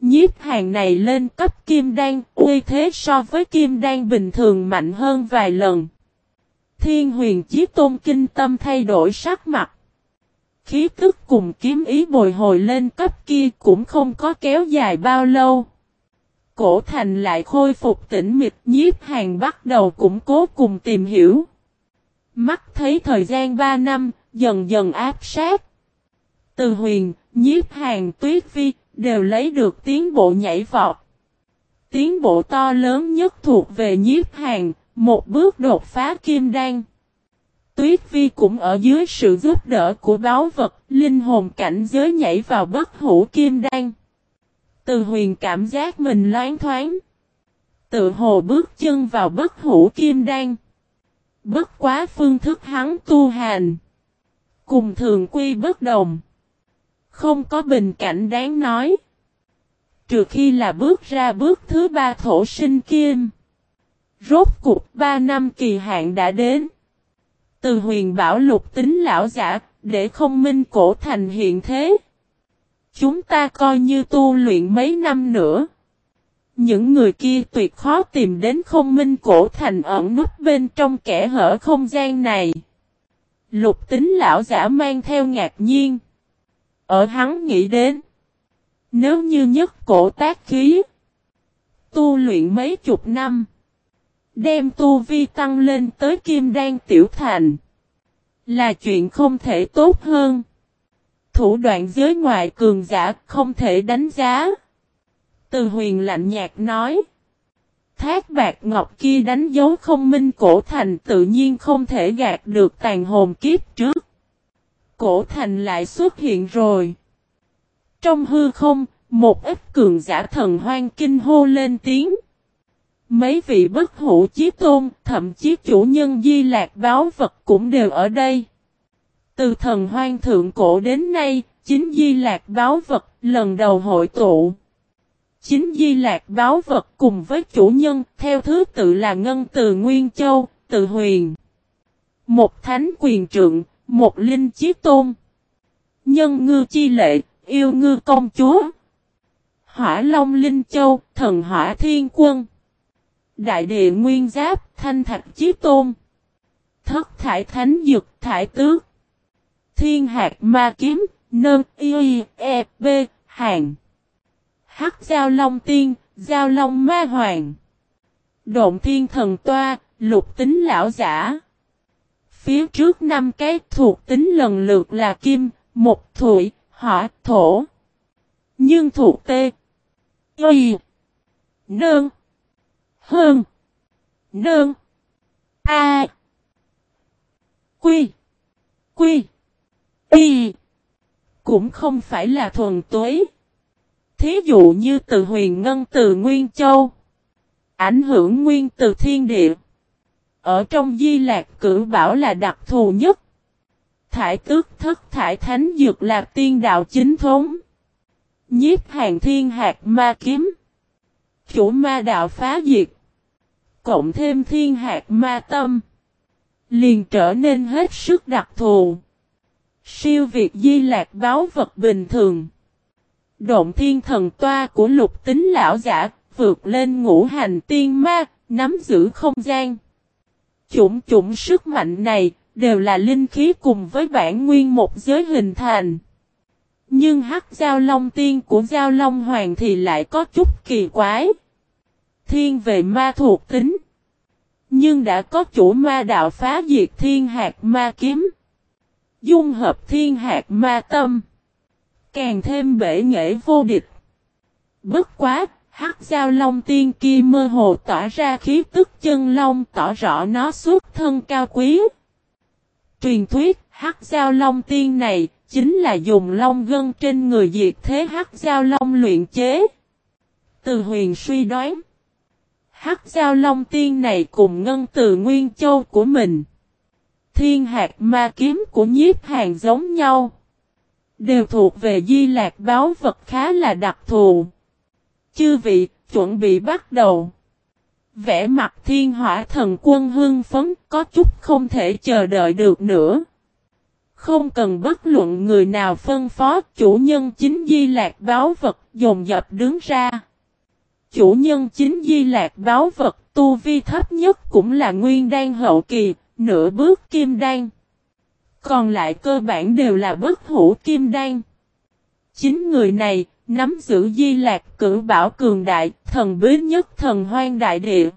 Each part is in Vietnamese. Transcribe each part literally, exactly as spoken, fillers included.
Nhiếp Hàn này lên cấp kim đan, uy thế so với kim đan bình thường mạnh hơn vài lần. Thiên Huyền Chí Tôn kinh tâm thay đổi sắc mặt. Khí tức cùng kiếm ý bồi hồi lên cấp kia cũng không có kéo dài bao lâu. Cổ thành lại khôi phục tĩnh mịch, Nhiếp Hàn bắt đầu củng cố cùng tìm hiểu. Mắt thấy thời gian ba năm, dần dần áp sát. Từ Huyền, Nhiếp Hàn, Tuyết Vi đều lấy được tiến bộ nhảy vọt. Tiến bộ to lớn nhất thuộc về Nhiếp Hàn, một bước đột phá kim đan. Tuyết Vi cũng ở dưới sự giúp đỡ của báu vật, linh hồn cảnh giới nhảy vào bất hủ kim đan. Từ Huyền cảm giác mình loáng thoáng. Tự hồ bước chân vào bất hủ kim đan. Bất quá phương thức hắn tu hành. Cùng thường quy bất đồng. Không có bình cảnh đáng nói. Trừ khi là bước ra bước thứ ba thổ sinh kim. Rốt cuộc ba năm kỳ hạn đã đến. Từ Huyền bảo Lục Tính lão giả, để không minh cổ thành hiện thế. Chúng ta coi như tu luyện mấy năm nữa. Những người kia tuyệt khó tìm đến không minh cổ thành ẩn núp bên trong kẽ hở không gian này. Lục Tính lão giả mang theo ngạc nhiên. Ở hắn nghĩ đến. Nếu như nhất cổ tác khí. Tu luyện mấy chục năm. Đem tu vi tăng lên tới kim đan tiểu thành. Là chuyện không thể tốt hơn. Thủ đoạn giới ngoại cường giả không thể đánh giá. Từ Huyền lạnh nhạt nói. Thác bạc ngọc kia đánh dấu không minh cổ thành tự nhiên không thể gạt được tàn hồn kiếp trước. Cổ thành lại xuất hiện rồi. Trong hư không, một ít cường giả thần hoang kinh hô lên tiếng. Mấy vị bất hủ chí tôn, thậm chí chủ nhân Di Lạc báo vật cũng đều ở đây. Từ thần hoang thượng cổ đến nay, chính Di Lạc báo vật lần đầu hội tụ. Chính Di Lạc báo vật cùng với chủ nhân theo thứ tự là Ngân Từ Nguyên Châu, Từ Huyền. Một thánh quyền trượng, một linh chí tôn. Nhân ngư chi lệ, yêu ngư công chúa. Hỏa Long Linh Châu, thần hỏa thiên quân. Đại địa nguyên giáp, thanh thạch chí tôn. Thất thải thánh dược, thải tước. Thiên hạt ma kiếm, nơn y e b, hàng. Hắc giao long tiên, giao long ma hoàng. Độn thiên thần toa, Lục Tính lão giả. Phía trước năm cái thuộc tính lần lượt là kim, mộc thủy, hỏa, thổ. Nhưng thuộc tê. Y. Nơn. Hơn. Nơn. A. Quy. Quy. Y. Cũng không phải là thuần tuế. Thí dụ như từ Huyền Ngân từ Nguyên Châu. Ảnh hưởng nguyên từ thiên địa. Ở trong Di Lạc cử bảo là đặc thù nhất. Thải tước thất thải thánh dược là tiên đạo chính thống. Nhiếp Hàn thiên hạt ma kiếm. Chủ ma đạo phá diệt. Cộng thêm thiên hạt ma tâm. Liền trở nên hết sức đặc thù. Siêu việt Di Lạc báo vật bình thường. Độn thiên thần toa của Lục Tính lão giả vượt lên ngũ hành tiên ma, nắm giữ không gian. Chủng chủng sức mạnh này đều là linh khí cùng với bản nguyên một giới hình thành. Nhưng hắc giao long tiên của giao long hoàng thì lại có chút kỳ quái. Thiên về ma thuộc tính. Nhưng đã có chủ ma đạo phá diệt thiên hạt ma kiếm. Dung hợp thiên hạt ma tâm. Càng thêm bể nghệ vô địch. Bất quá, hắc giao long tiên kia mơ hồ tỏa ra khí tức chân long tỏ rõ nó xuất thân cao quý. Truyền thuyết, hắc giao long tiên này, chính là dùng long gân trên người diệt thế hắc giao long luyện chế. Từ Huyền suy đoán. Hắc giao long tiên này cùng Ngân Từ Nguyên Châu của mình. Thiên hạt ma kiếm của Nhiếp Hàn giống nhau. Đều thuộc về Di Lạc báo vật khá là đặc thù. Chư vị, chuẩn bị bắt đầu. Vẽ mặt thiên hỏa thần quân hưng phấn có chút không thể chờ đợi được nữa. Không cần bất luận người nào phân phó, chủ nhân chính Di Lạc báu vật dồn dập đứng ra. Chủ nhân chính Di Lạc báu vật, tu vi thấp nhất cũng là nguyên đan hậu kỳ, nửa bước kim đan. Còn lại cơ bản đều là bất hủ kim đan. Chính người này, nắm giữ Di Lạc cửu bảo cường đại, thần bí nhất thần hoang đại địa.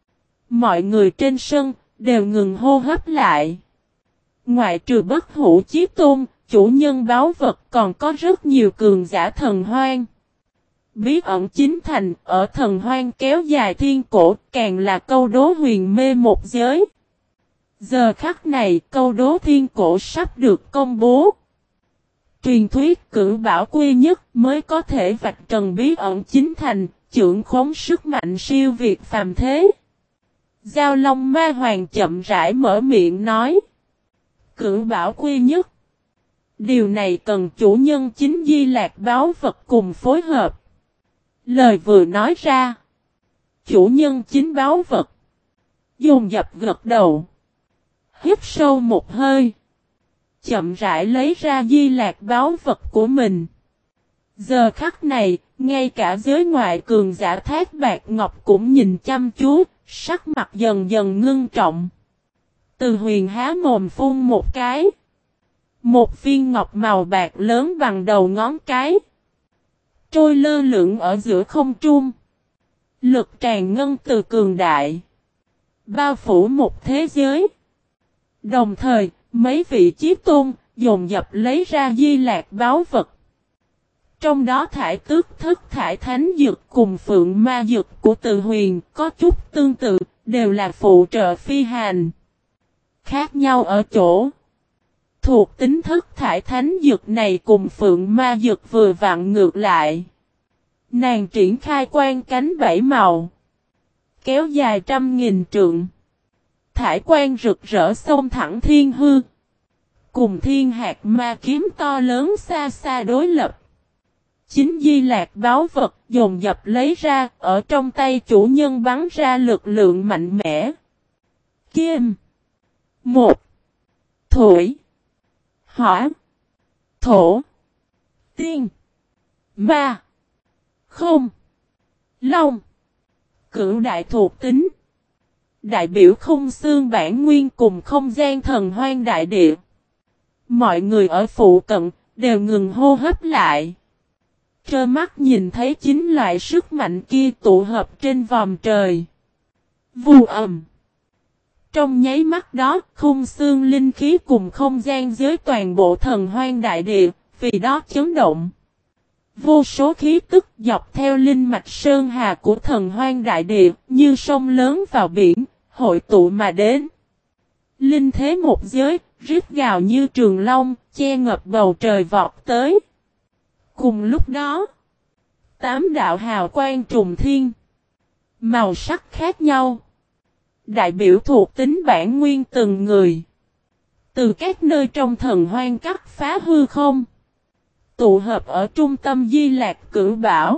Mọi người trên sân, đều ngừng hô hấp lại. Ngoại trừ bất hủ chí tôn, chủ nhân báu vật còn có rất nhiều cường giả thần hoang. Bí ẩn chính thành, ở thần hoang kéo dài thiên cổ, càng là câu đố huyền mê một giới. Giờ khắc này, câu đố thiên cổ sắp được công bố. Truyền thuyết cửu bảo quy nhất mới có thể vạch trần bí ẩn chính thành, trưởng khống sức mạnh siêu việt phàm thế. Giao Long Ma Hoàng chậm rãi mở miệng nói. Cửu bảo quy nhất. Điều này cần chủ nhân chính Di Lạc báu vật cùng phối hợp. Lời vừa nói ra. Chủ nhân chính báu vật. Dồn dập gật đầu. Hít sâu một hơi. Chậm rãi lấy ra Di Lạc báu vật của mình. Giờ khắc này, ngay cả giới ngoại cường giả Thác Bạt Ngọc cũng nhìn chăm chú, sắc mặt dần dần ngưng trọng. Từ Huyền há mồm phun một cái. Một viên ngọc màu bạc lớn bằng đầu ngón cái. Trôi lơ lửng ở giữa không trung. Lực tràn ngân từ cường đại. Bao phủ một thế giới. Đồng thời, mấy vị chí tôn, dồn dập lấy ra Di Lạc báu vật. Trong đó thải tước thức thải thánh dược cùng phượng ma dược của Từ Huyền có chút tương tự, đều là phụ trợ phi hành. Khác nhau ở chỗ. Thuộc tính thức thải thánh dược này cùng phượng ma dược vừa vặn ngược lại. Nàng triển khai quan cánh bảy màu. Kéo dài trăm nghìn trượng. Thải quan rực rỡ xông thẳng thiên hư. Cùng thiên hạt ma kiếm to lớn xa xa đối lập. Chính Di Lạc báu vật dồn dập lấy ra, ở trong tay chủ nhân bắn ra lực lượng mạnh mẽ. Kim. Một. Thủy. Hỏa. Thổ. Tiên. Ma. Không. Long. Cửu đại thuộc tính. Đại biểu không xương bản nguyên cùng không gian thần hoang đại địa. Mọi người ở phụ cận, đều ngừng hô hấp lại. Trơ mắt nhìn thấy chính loại sức mạnh kia tụ hợp trên vòm trời. Vù ầm. Trong nháy mắt đó, khung xương linh khí cùng không gian dưới toàn bộ thần hoang đại địa, vì đó chấn động. Vô số khí tức dọc theo linh mạch sơn hà của thần hoang đại địa, như sông lớn vào biển, hội tụ mà đến. Linh thế một giới, rít gào như trường long, che ngập bầu trời vọt tới. Cùng lúc đó, tám đạo hào quang trùng thiên, màu sắc khác nhau, đại biểu thuộc tính bản nguyên từng người, từ các nơi trong thần hoang cắt phá hư không, tụ hợp ở trung tâm Di Lạc cửu bảo.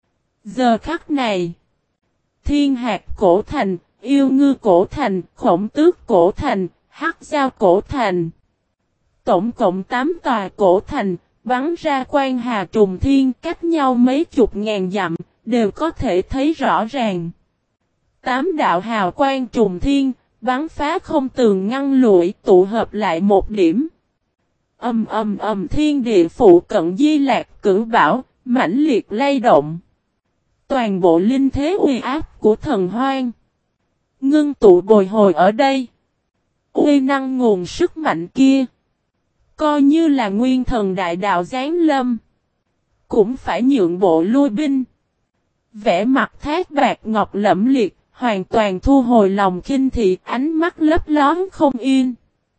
Giờ khắc này, Thiên Hạt cổ thành, Yêu Ngư cổ thành, Khổng Tước cổ thành, Hắc Giao cổ thành, tổng cộng tám tòa cổ thành, bắn ra quang hà trùng thiên, cách nhau mấy chục ngàn dặm, đều có thể thấy rõ ràng. Tám đạo hào quang trùng thiên, bắn phá không tường ngăn lụi, tụ hợp lại một điểm. Ầm ầm ầm, thiên địa phụ cận Di Lạc cửu bảo, mãnh liệt lay động. Toàn bộ linh thế uy áp của thần hoang ngưng tụ bồi hồi ở đây. Uy năng nguồn sức mạnh kia, coi như là nguyên thần đại đạo giáng lâm, cũng phải nhượng bộ lui binh. Vẻ mặt Thác Bạt Ngọc lẫm liệt, hoàn toàn thu hồi lòng khinh thị, ánh mắt lấp lón không yên.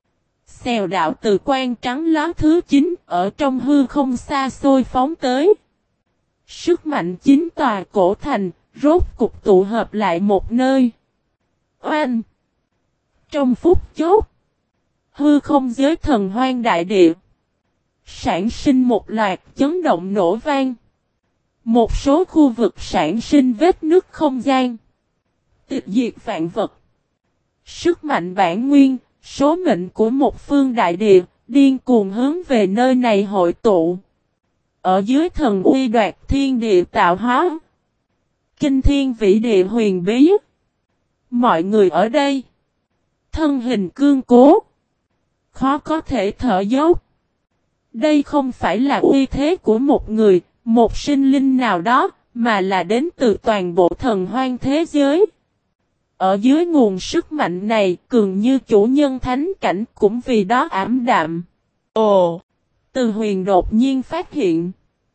Xèo đạo từ quan trắng ló thứ chín, ở trong hư không xa xôi phóng tới. Sức mạnh chín tòa cổ thành, rốt cục tụ hợp lại một nơi. Oanh! Trong phút chốc, hư không giới thần hoang đại địa sản sinh một loạt chấn động nổ vang. Một số khu vực sản sinh vết nứt không gian, tịch diệt vạn vật. Sức mạnh bản nguyên, số mệnh của một phương đại địa, điên cuồng hướng về nơi này hội tụ. Ở dưới thần uy đoạt thiên địa tạo hóa. Kinh thiên vĩ địa huyền bí. Mọi người ở đây. Thân hình cương cố. Khó có thể thở dốc. Đây không phải là uy thế của một người, một sinh linh nào đó, mà là đến từ toàn bộ thần hoang thế giới. Ở dưới nguồn sức mạnh này, cường như chủ nhân thánh cảnh cũng vì đó ảm đạm. Ồ! Từ Huyền đột nhiên phát hiện.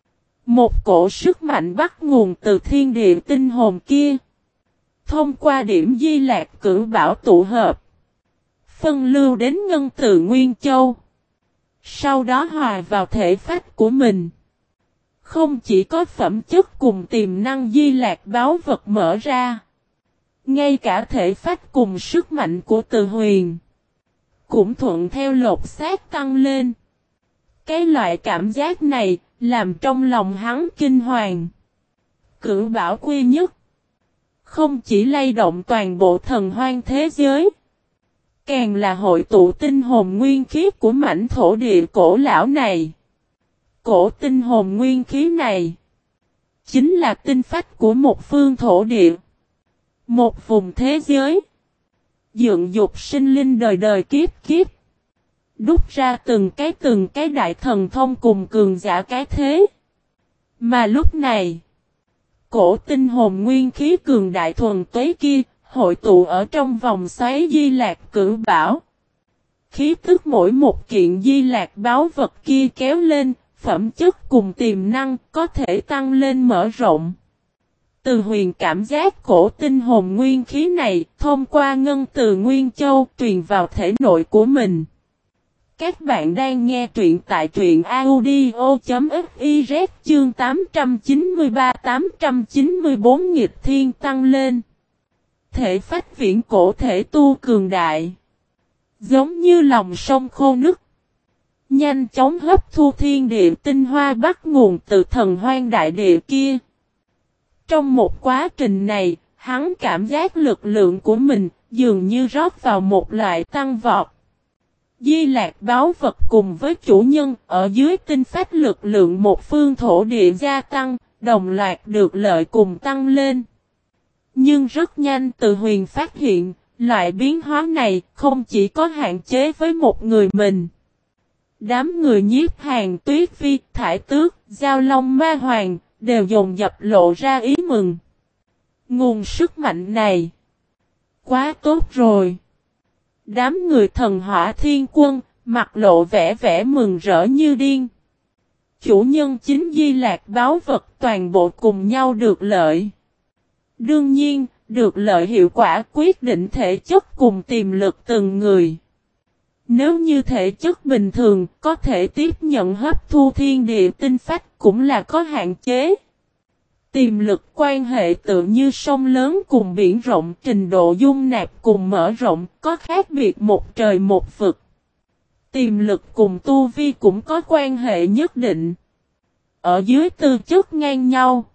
Một cổ sức mạnh bắt nguồn từ thiên địa tinh hồn kia. Thông qua điểm di lạc cử bảo tụ hợp. Phân lưu đến ngân từ Nguyên Châu. Sau đó hòa vào thể phách của mình. Không chỉ có phẩm chất cùng tiềm năng di lạc báo vật mở ra. Ngay cả thể phách cùng sức mạnh của Từ Huyền. Cũng thuận theo lột xác tăng lên. Cái loại cảm giác này làm trong lòng hắn kinh hoàng. Cửu bảo quy nhất. Không chỉ lay động toàn bộ thần hoang thế giới. Càng là hội tụ tinh hồn nguyên khí của mảnh thổ địa cổ lão này. Cổ tinh hồn nguyên khí này. Chính là tinh phách của một phương thổ địa. Một vùng thế giới. Dựng dục sinh linh đời đời kiếp kiếp. Đúc ra từng cái từng cái đại thần thông cùng cường giả cái thế. Mà lúc này. Cổ tinh hồn nguyên khí cường đại thuần tuế kia. Hội tụ ở trong vòng xoáy di lạc cử bảo. Khí tức mỗi một kiện di lạc báo vật kia kéo lên. Phẩm chất cùng tiềm năng có thể tăng lên mở rộng. Từ Huyền cảm giác cổ tinh hồn nguyên khí này thông qua ngân từ Nguyên Châu truyền vào thể nội của mình. Các bạn đang nghe truyện tại truyện audio chấm fiz chương tám trăm chín mươi ba tám trăm chín mươi bốn nghịch thiên tăng lên. Thể phách viễn cổ thể tu cường đại. Giống như lòng sông khô nứt. Nhanh chóng hấp thu thiên địa tinh hoa bắt nguồn từ thần hoang đại địa kia. Trong một quá trình này, hắn cảm giác lực lượng của mình dường như rót vào một loại tăng vọt. Di lạc báo vật cùng với chủ nhân ở dưới tinh phách lực lượng một phương thổ địa gia tăng, đồng loạt được lợi cùng tăng lên. Nhưng rất nhanh Từ Huyền phát hiện, loại biến hóa này không chỉ có hạn chế với một người mình. Đám người Nhiếp Hàn, Tuyết Phi, Thải Tước, Giao Long Ma Hoàng đều dồn dập lộ ra ý mừng. Nguồn sức mạnh này quá tốt rồi. Đám người Thần Hỏa Thiên Quân mặt lộ vẻ vẻ mừng rỡ như điên. Chủ nhân chính di lạc báo vật toàn bộ cùng nhau được lợi. Đương nhiên, được lợi hiệu quả quyết định thể chất cùng tiềm lực từng người. Nếu như thể chất bình thường có thể tiếp nhận hấp thu thiên địa tinh phách cũng là có hạn chế. Tiềm lực quan hệ tự như sông lớn cùng biển rộng, trình độ dung nạp cùng mở rộng có khác biệt một trời một vực. Tiềm lực cùng tu vi cũng có quan hệ nhất định. Ở dưới tư chất ngang nhau,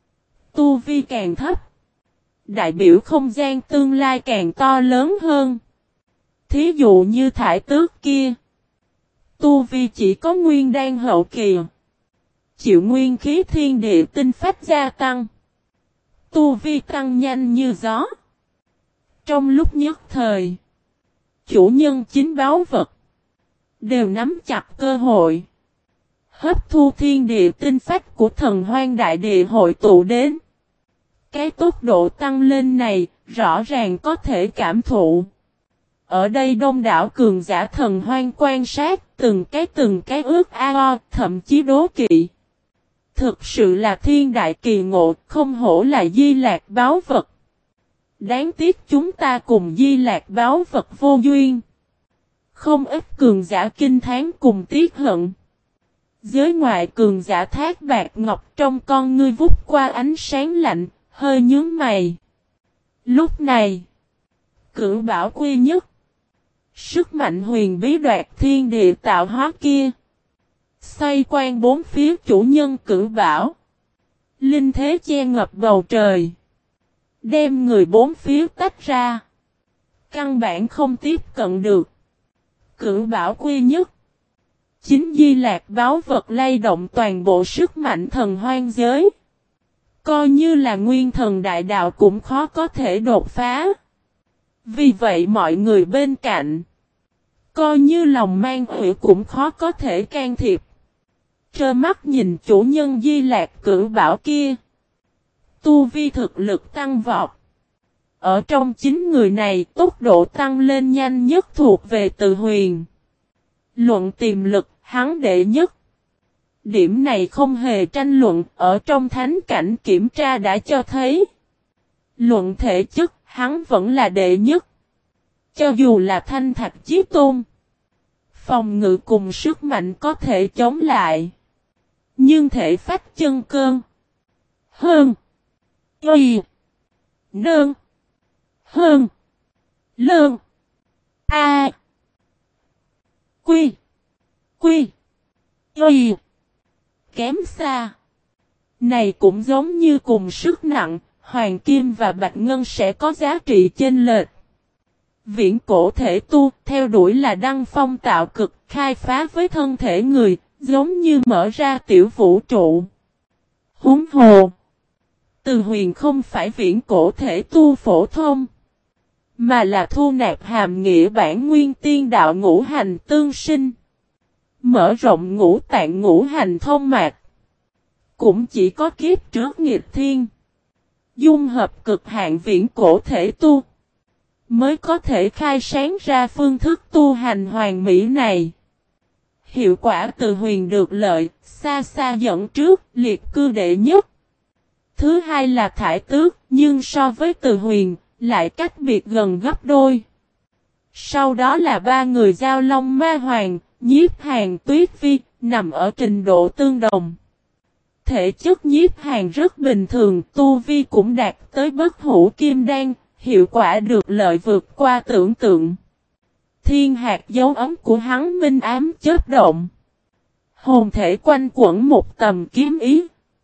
tu vi càng thấp, đại biểu không gian tương lai càng to lớn hơn. Thí dụ như Thải Tước kia, tu vi chỉ có nguyên đan hậu kỳ, chịu nguyên khí thiên địa tinh phách gia tăng, tu vi tăng nhanh như gió. Trong lúc nhất thời, chủ nhân chính báo vật đều nắm chặt cơ hội, hấp thu thiên địa tinh phách của thần hoang đại địa hội tụ đến. Cái tốc độ tăng lên này rõ ràng có thể cảm thụ. Ở đây đông đảo cường giả thần hoang quan sát từng cái từng cái ước ao, thậm chí đố kỵ. Thực sự là thiên đại kỳ ngộ, không hổ là di lạc báo vật. Đáng tiếc chúng ta cùng di lạc báo vật vô duyên. Không ít cường giả kinh thán cùng tiếc hận. Giới ngoại cường giả Thác Bạt Ngọc trong con ngươi vút qua ánh sáng lạnh, hơi nhướng mày. Lúc này, Cửu bảo quy nhất, sức mạnh huyền bí đoạt thiên địa tạo hóa kia, xoay quanh bốn phía chủ nhân Cửu bảo. Linh thế che ngập bầu trời, đem người bốn phía tách ra. Căn bản không tiếp cận được. Cửu bảo quy nhất, Chính Di Lạc báu vật lay động toàn bộ sức mạnh thần hoang giới. Coi như là nguyên thần đại đạo cũng khó có thể đột phá. Vì vậy mọi người bên cạnh, coi như lòng mang hủy cũng khó có thể can thiệp. Trơ mắt nhìn chủ nhân Di Lạc cửu bảo kia, tu vi thực lực tăng vọt. Ở trong chín người này, tốc độ tăng lên nhanh nhất thuộc về Từ Huyền. Luận tiềm lực, hắn đệ nhất. Điểm này không hề tranh luận, ở trong thánh cảnh kiểm tra đã cho thấy. Luận thể chất, hắn vẫn là đệ nhất. Cho dù là Thanh Thạch Chí Tôn, phòng ngự cùng sức mạnh có thể chống lại. Nhưng thể phách chân cơn. Hơn. Y. Nơn. Hơn. Lơn. A. Quy. Quy. Y. Kém xa. Này cũng giống như cùng sức nặng, hoàng kim và bạch ngân sẽ có giá trị chênh lệch. Viễn cổ thể tu, theo đuổi là đăng phong tạo cực, khai phá với thân thể người, giống như mở ra tiểu vũ trụ. Huống hồ. Từ Huyền không phải viễn cổ thể tu phổ thông, mà là thu nạp hàm nghĩa bản nguyên tiên đạo ngũ hành tương sinh. Mở rộng ngũ tạng ngũ hành thông mạch. Cũng chỉ có kiếp trước nghịch thiên, dung hợp cực hạn viễn cổ thể tu, mới có thể khai sáng ra phương thức tu hành hoàn mỹ này. Hiệu quả Từ Huyền được lợi, xa xa dẫn trước, liệt cư đệ nhất. Thứ hai là Thải Tước, nhưng so với Từ Huyền, lại cách biệt gần gấp đôi. Sau đó là ba người Giao Long Ma Hoàng, Nhiếp Hàn Tuyết Vi, nằm ở trình độ tương đồng. Thể chất Nhiếp Hàn rất bình thường, tu vi cũng đạt tới bất hủ kim đan, hiệu quả được lợi vượt qua tưởng tượng. Thiên hạt dấu ấm của hắn minh ám chớp động. Hồn thể quanh quẩn một tầm kiếm ý.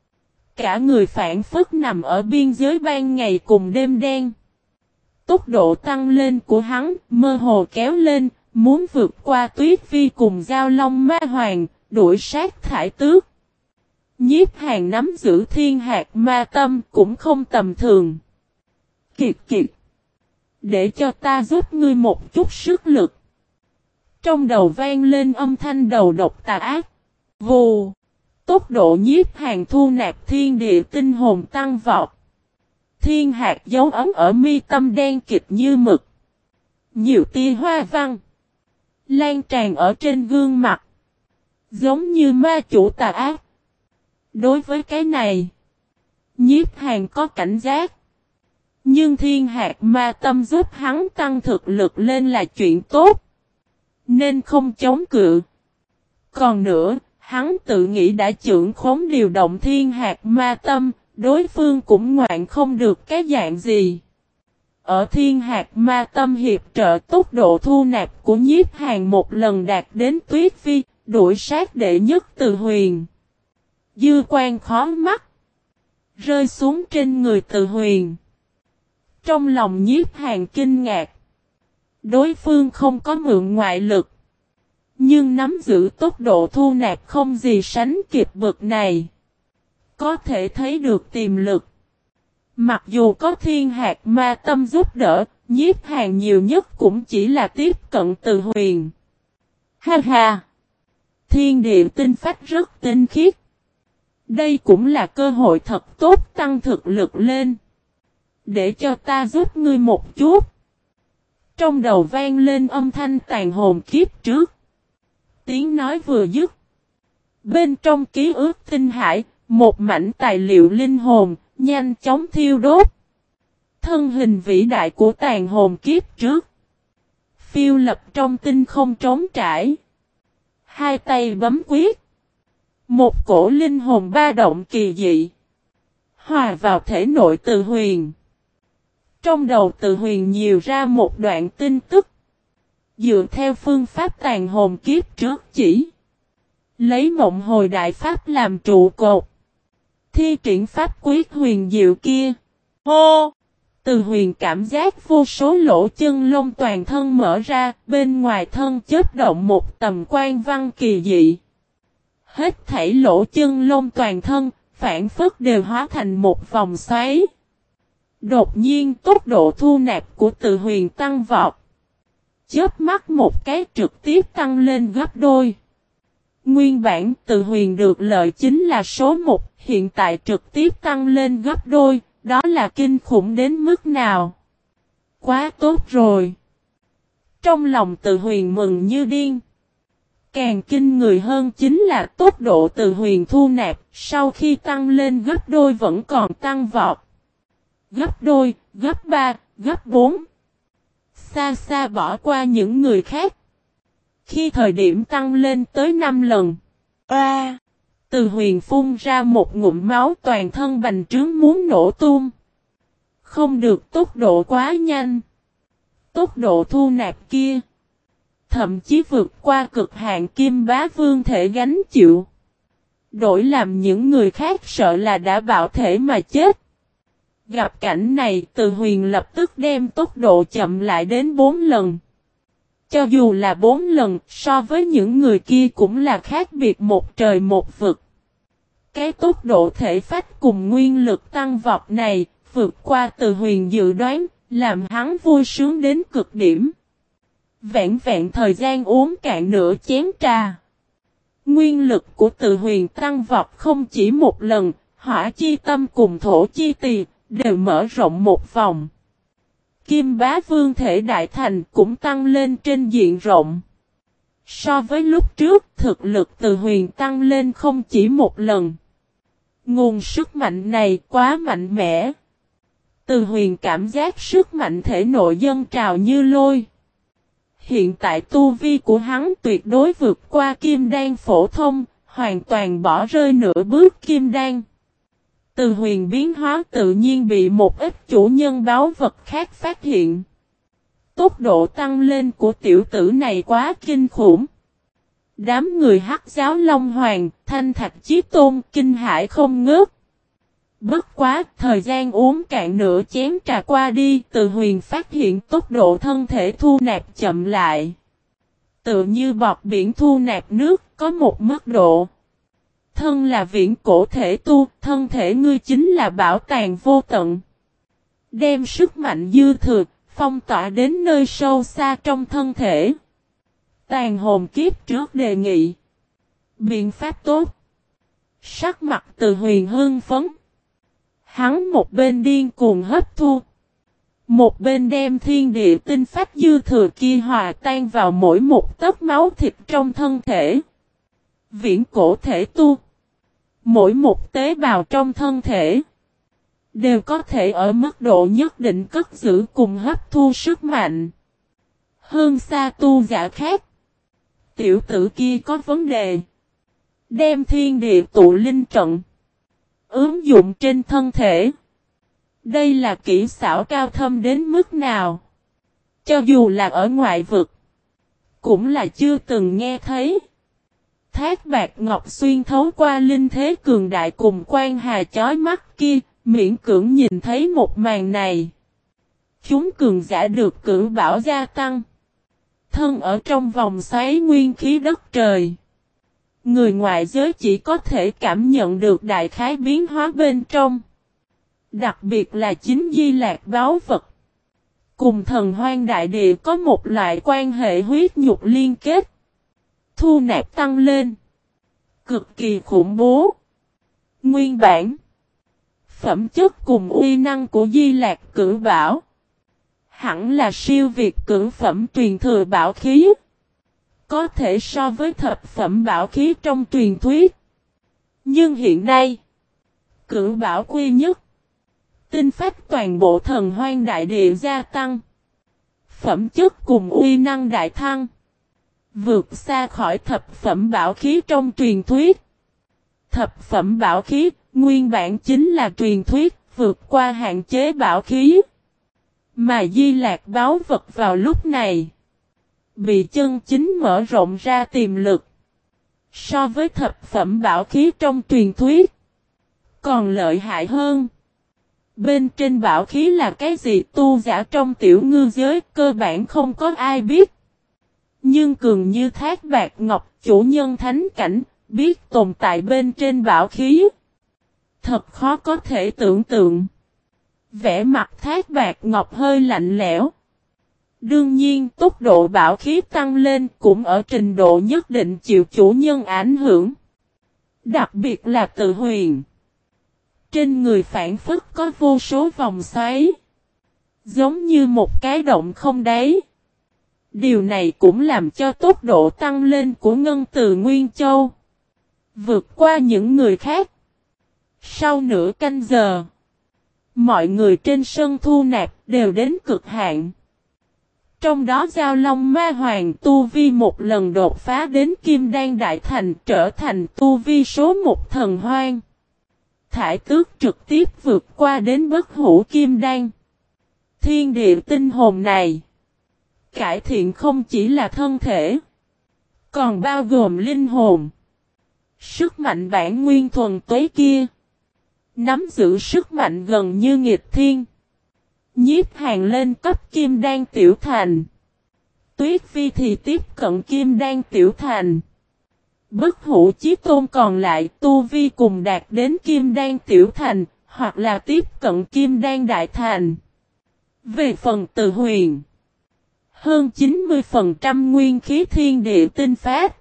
Cả người phản phất nằm ở biên giới ban ngày cùng đêm đen. Tốc độ tăng lên của hắn mơ hồ kéo lên, muốn vượt qua Tuyết Vi cùng Giao Long Ma Hoàng, đuổi sát Thải Tước. Nhiếp Hàn nắm giữ thiên hạt ma tâm cũng không tầm thường. Kiệt kiệt. Để cho ta giúp ngươi một chút sức lực. Trong đầu vang lên âm thanh đầu độc tà ác. Vù. Tốc độ Nhiếp Hàn thu nạp thiên địa tinh hồn tăng vọt. Thiên hạt dấu ấm ở mi tâm đen kịt như mực. Nhiều tia hoa văn lan tràn ở trên gương mặt. Giống như ma chủ tà ác. Đối với cái này, Nhiếp Hàn có cảnh giác. Nhưng thiên hạt ma tâm giúp hắn tăng thực lực lên là chuyện tốt. Nên không chống cự. Còn nữa, hắn tự nghĩ đã trưởng khống điều động thiên hạt ma tâm, đối phương cũng ngoạn không được cái dạng gì. Ở thiên hạt ma tâm hiệp trợ tốc độ thu nạp của Nhiếp Hàn một lần đạt đến Tuyết Vi, đuổi sát đệ nhất Từ Huyền. Dư quan khó mắt, rơi xuống trên người Từ Huyền. Trong lòng Nhiếp Hàn kinh ngạc. Đối phương không có mượn ngoại lực, nhưng nắm giữ tốc độ thu nạp không gì sánh kịp bậc này. Có thể thấy được tiềm lực. Mặc dù có thiên hạt ma tâm giúp đỡ, Nhiếp Hàn nhiều nhất cũng chỉ là tiếp cận Từ Huyền. Ha ha! Thiên địa tinh phách rất tinh khiết. Đây cũng là cơ hội thật tốt tăng thực lực lên. Để cho ta giúp ngươi một chút. Trong đầu vang lên âm thanh tàn hồn kiếp trước. Tiếng nói vừa dứt. Bên trong ký ức tinh hải, một mảnh tài liệu linh hồn, nhanh chóng thiêu đốt. Thân hình vĩ đại của tàn hồn kiếp trước. Phiêu lập trong tinh không trống trải. Hai tay bấm quyết. Một cổ linh hồn ba động kỳ dị. Hòa vào thể nội Từ Huyền. Trong đầu Từ Huyền nhiều ra một đoạn tin tức. Dựa theo phương pháp tàn hồn kiếp trước chỉ. Lấy mộng hồi đại pháp làm trụ cột. Thi triển pháp quyết huyền diệu kia. Hô! Từ Huyền cảm giác vô số lỗ chân lông toàn thân mở ra, bên ngoài thân chớp động một tầm quan văn kỳ dị. Hết thảy lỗ chân lông toàn thân, phản phất đều hóa thành một vòng xoáy. Đột nhiên tốc độ thu nạp của Từ Huyền tăng vọt. Chớp mắt một cái trực tiếp tăng lên gấp đôi. Nguyên bản Từ Huyền được lợi chính là số một, hiện tại trực tiếp tăng lên gấp đôi, đó là kinh khủng đến mức nào? Quá tốt rồi! Trong lòng Từ Huyền mừng như điên. Càng kinh người hơn chính là tốc độ Từ Huyền thu nạp, sau khi tăng lên gấp đôi vẫn còn tăng vọt. Gấp đôi, gấp ba, gấp bốn. Xa xa bỏ qua những người khác. Khi thời điểm tăng lên tới năm lần. Oa! Từ Huyền phun ra một ngụm máu toàn thân bành trướng muốn nổ tung. Không được tốc độ quá nhanh. Tốc độ thu nạp kia. Thậm chí vượt qua cực hạn Kim Bá Vương thể gánh chịu. Đổi làm những người khác sợ là đã bạo thể mà chết. Gặp cảnh này Từ Huyền lập tức đem tốc độ chậm lại đến bốn lần. Cho dù là bốn lần so với những người kia cũng là khác biệt một trời một vực. Cái tốc độ thể phách cùng nguyên lực tăng vọt này vượt qua Từ Huyền dự đoán, làm hắn vui sướng đến cực điểm. Vẹn vẹn thời gian uống cạn nửa chén trà. Nguyên lực của Từ Huyền tăng vọt không chỉ một lần, hỏa chi tâm cùng thổ chi tỳ đều mở rộng một vòng. Kim Bá Vương thể đại thành cũng tăng lên trên diện rộng. So với lúc trước, thực lực Từ Huyền tăng lên không chỉ một lần. Nguồn sức mạnh này quá mạnh mẽ. Từ Huyền cảm giác sức mạnh thể nội dâng trào như lôi. Hiện tại tu vi của hắn tuyệt đối vượt qua kim đan phổ thông, hoàn toàn bỏ rơi nửa bước kim đan. Từ Huyền biến hóa tự nhiên bị một ít chủ nhân báo vật khác phát hiện. Tốc độ tăng lên của tiểu tử này quá kinh khủng. Đám người Hắc giáo Long Hoàng, Thanh Thạch Chí Tôn kinh hãi không ngớt. Bất quá, thời gian uống cạn nửa chén trà qua đi, Từ Huyền phát hiện tốc độ thân thể thu nạp chậm lại. Tự như bọt biển thu nạp nước, có một mức độ. Thân là viễn cổ thể tu, thân thể ngươi chính là bảo tàng vô tận. Đem sức mạnh dư thừa, phong tỏa đến nơi sâu xa trong thân thể. Tàn hồn kiếp trước đề nghị. Biện pháp tốt. Sắc mặt Từ Huyền hưng phấn. Hắn một bên điên cuồng hấp thu. Một bên đem thiên địa tinh phách dư thừa kia hòa tan vào mỗi một tấc máu thịt trong thân thể. Viễn cổ thể tu. Mỗi một tế bào trong thân thể. Đều có thể ở mức độ nhất định cất giữ cùng hấp thu sức mạnh. Hơn xa tu giả khác. Tiểu tử kia có vấn đề. Đem thiên địa tụ linh trận. Ứng dụng trên thân thể. Đây là kỹ xảo cao thâm đến mức nào. Cho dù là ở ngoại vực. Cũng là chưa từng nghe thấy. Thác Bạc Ngọc xuyên thấu qua linh thế cường đại cùng quan hà chói mắt kia. Miễn cưỡng nhìn thấy một màn này. Chúng cường giả được cử bảo gia tăng. Thân ở trong vòng xoáy nguyên khí đất trời. Người ngoại giới chỉ có thể cảm nhận được đại khái biến hóa bên trong. Đặc biệt là chính Di Lạc báu vật. Cùng thần hoang đại địa có một loại quan hệ huyết nhục liên kết. Thu nạp tăng lên. Cực kỳ khủng bố. Nguyên bản. Phẩm chất cùng uy năng của Di Lạc cử bảo. Hẳn là siêu việt cử phẩm truyền thừa bảo khí. Có thể so với thập phẩm bảo khí trong truyền thuyết. Nhưng hiện nay. Cử bảo quy nhất. Tinh phách toàn bộ thần hoang đại địa gia tăng. Phẩm chất cùng uy năng đại thăng. Vượt xa khỏi thập phẩm bảo khí trong truyền thuyết. Thập phẩm bảo khí, nguyên bản chính là truyền thuyết, vượt qua hạn chế bảo khí. Mà Di Lạc báu vật vào lúc này. Bị chân chính mở rộng ra tiềm lực. So với thập phẩm bảo khí trong truyền thuyết. Còn lợi hại hơn. Bên trên bảo khí là cái gì tu giả trong tiểu ngư giới cơ bản không có ai biết. Nhưng cường như Thác Bạt Ngọc, chủ nhân thánh cảnh, biết tồn tại bên trên bảo khí. Thật khó có thể tưởng tượng. Vẻ mặt Thác Bạt Ngọc hơi lạnh lẽo. Đương nhiên tốc độ bảo khí tăng lên cũng ở trình độ nhất định chịu chủ nhân ảnh hưởng. Đặc biệt là Từ Huyền. Trên người phản phất có vô số vòng xoáy. Giống như một cái động không đáy. Điều này cũng làm cho tốc độ tăng lên của Ngân Từ Nguyên Châu vượt qua những người khác. Sau nửa canh giờ, mọi người trên sân thu nạp đều đến cực hạn. Trong đó Giao Long Ma Hoàng tu vi một lần đột phá đến Kim Đan Đại Thành trở thành tu vi số một thần hoang. Thải Tước trực tiếp vượt qua đến bất hủ Kim Đan. Thiên địa tinh hồn này cải thiện không chỉ là thân thể, còn bao gồm linh hồn. Sức mạnh bản nguyên thuần tuế kia nắm giữ sức mạnh gần như nghịch thiên. Nhiếp Hàn lên cấp Kim Đan tiểu thành. Tuyết Phi thì tiếp cận Kim Đan tiểu thành. Bất hủ chí tôn còn lại tu vi cùng đạt đến Kim Đan tiểu thành, hoặc là tiếp cận Kim Đan đại thành. Về phần Từ Huyền, hơn chín mươi phần trăm nguyên khí thiên địa tinh phát,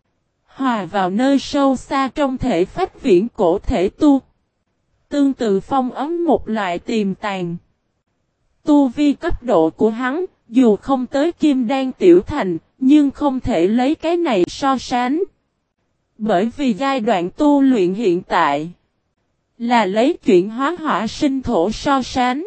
hòa vào nơi sâu xa trong thể phách viễn cổ thể tu. Tương tự phong ấm một loại tiềm tàng. Tu vi cấp độ của hắn, dù không tới Kim Đan tiểu thành, nhưng không thể lấy cái này so sánh. Bởi vì giai đoạn tu luyện hiện tại là lấy chuyển hóa hỏa sinh thổ so sánh.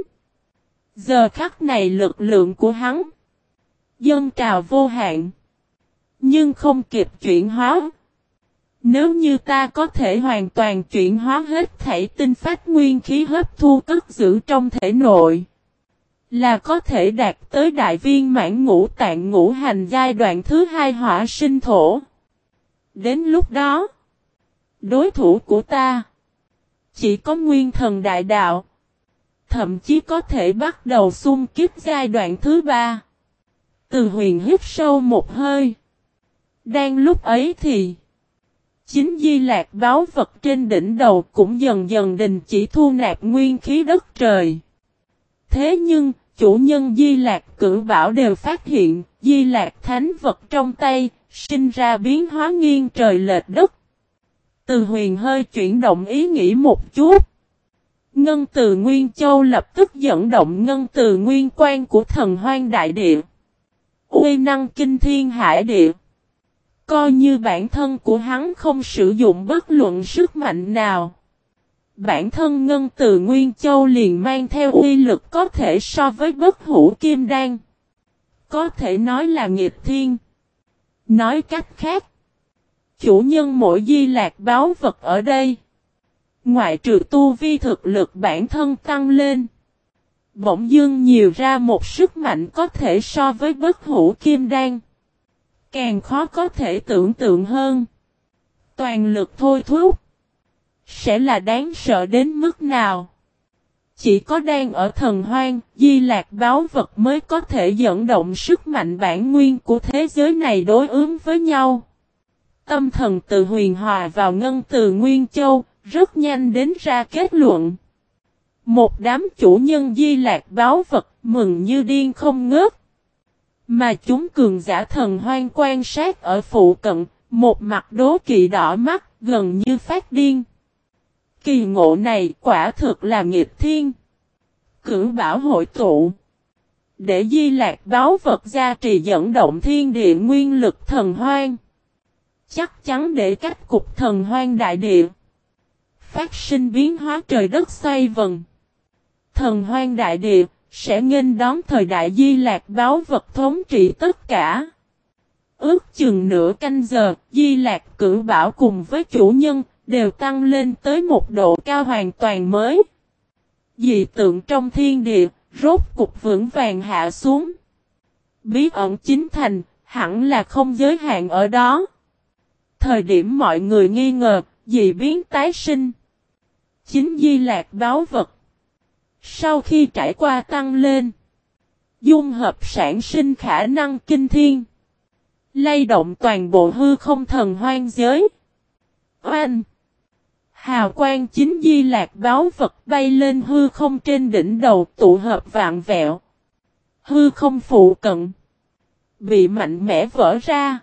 Giờ khắc này lực lượng của hắn dâng trào vô hạn, nhưng không kịp chuyển hóa. Nếu như ta có thể hoàn toàn chuyển hóa hết thảy tinh phách nguyên khí hấp thu cất giữ trong thể nội, là có thể đạt tới đại viên mãn ngũ tạng ngũ hành giai đoạn thứ hai hỏa sinh thổ. Đến lúc đó, đối thủ của ta chỉ có nguyên thần đại đạo, thậm chí có thể bắt đầu xung kích giai đoạn thứ ba. Từ Huyền hít sâu một hơi. Đang lúc ấy thì chính Di Lạc báu vật trên đỉnh đầu cũng dần dần đình chỉ thu nạp nguyên khí đất trời. Thế nhưng, chủ nhân Di Lạc Cửu Bảo đều phát hiện, Di Lạc thánh vật trong tay, sinh ra biến hóa nghiêng trời lệch đất. Từ Huyền hơi chuyển động ý nghĩ một chút. Ngân Từ Nguyên Châu lập tức dẫn động Ngân Từ Nguyên Quan của thần hoang đại địa. Uy năng kinh thiên hải địa. Coi như bản thân của hắn không sử dụng bất luận sức mạnh nào. Bản thân Ngân Từ Nguyên Châu liền mang theo uy lực có thể so với bất hủ kim đan. Có thể nói là nghịch thiên. Nói cách khác, chủ nhân mỗi Di Lạc báu vật ở đây, ngoại trừ tu vi thực lực bản thân tăng lên, bỗng dưng nhiều ra một sức mạnh có thể so với bất hủ kim đan. Càng khó có thể tưởng tượng hơn. Toàn lực thôi thúc sẽ là đáng sợ đến mức nào. Chỉ có đang ở thần hoang, Di Lạc báu vật mới có thể dẫn động sức mạnh bản nguyên của thế giới này đối ứng với nhau. Tâm thần Từ Huyền hòa vào Ngân Từ Nguyên Châu, rất nhanh đến ra kết luận. Một đám chủ nhân Di Lạc báu vật mừng như điên không ngớt. Mà chúng cường giả thần hoang quan sát ở phụ cận, một mặt đố kỵ đỏ mắt, gần như phát điên. Kỳ ngộ này quả thực là nghịch thiên. Cửu bảo hội tụ, để Di Lạc báu vật gia trì dẫn động thiên địa nguyên lực thần hoang. Chắc chắn để cách cục thần hoang đại địa phát sinh biến hóa trời đất xoay vần. Thần hoang đại địa sẽ nghênh đón thời đại Di Lạc báu vật thống trị tất cả. Ước chừng nửa canh giờ, Di Lạc Cửu Bảo cùng với chủ nhân đều tăng lên tới một độ cao hoàn toàn mới. Dị tượng trong thiên địa rốt cục vững vàng hạ xuống. Bí ẩn chính thành hẳn là không giới hạn ở đó. Thời điểm mọi người nghi ngờ dị biến tái sinh, chính Di Lạc báu vật Sau khi trải qua tăng lên, dung hợp sản sinh khả năng kinh thiên, lay động toàn bộ hư không thần hoang giới. Oanh! Hào quang chính di lạc báu vật bay lên hư không trên đỉnh đầu tụ hợp vạn vẹo. Hư không phụ cận, bị mạnh mẽ vỡ ra,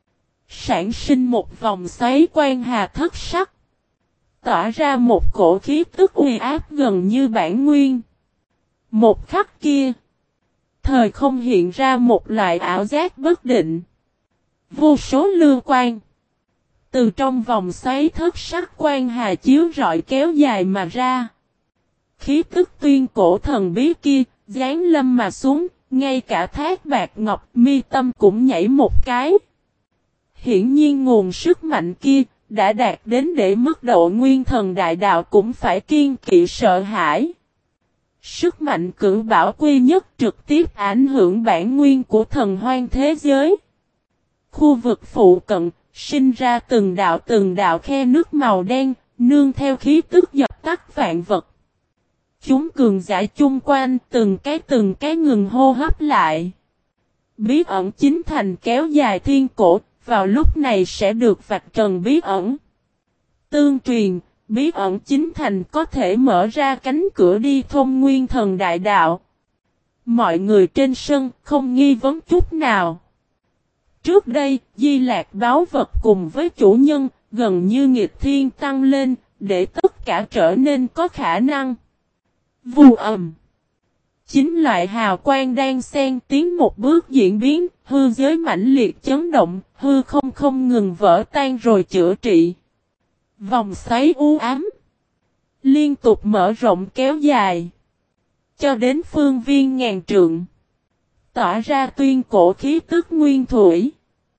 sản sinh một vòng xoáy quang hà thất sắc, tỏa ra một cổ khí tức uy áp gần như bản nguyên. Một khắc kia, thời không hiện ra một loại ảo giác bất định. Vô số lưu quang từ trong vòng xoáy thất sắc quang hà chiếu rọi kéo dài mà ra. Khí tức tuyên cổ thần bí kia giáng lâm mà xuống, ngay cả Thác Bạt Ngọc mi tâm cũng nhảy một cái. Hiển nhiên nguồn sức mạnh kia đã đạt đến để mức độ nguyên thần đại đạo cũng phải kiên kỵ sợ hãi. Sức mạnh cử bảo quy nhất trực tiếp ảnh hưởng bản nguyên của thần hoang thế giới. Khu vực phụ cận sinh ra từng đạo từng đạo khe nước màu đen, nương theo khí tức dập tắt vạn vật. Chúng cường giả chung quanh từng cái từng cái ngừng hô hấp lại. Bí ẩn chính thành kéo dài thiên cổ, vào lúc này sẽ được vạch trần bí ẩn. Tương truyền, bí ẩn chính thành có thể mở ra cánh cửa đi thông nguyên thần đại đạo. Mọi người trên sân không nghi vấn chút nào. Trước đây, di lạc báu vật cùng với chủ nhân, gần như nghịch thiên tăng lên, để tất cả trở nên có khả năng. Vù ầm. Chính loại hào quang đang xen tiến một bước diễn biến, hư giới mãnh liệt chấn động, hư không không ngừng vỡ tan rồi chữa trị. Vòng xoáy u ám liên tục mở rộng kéo dài, cho đến phương viên ngàn trượng, tỏa ra tuyên cổ khí tức nguyên thủy,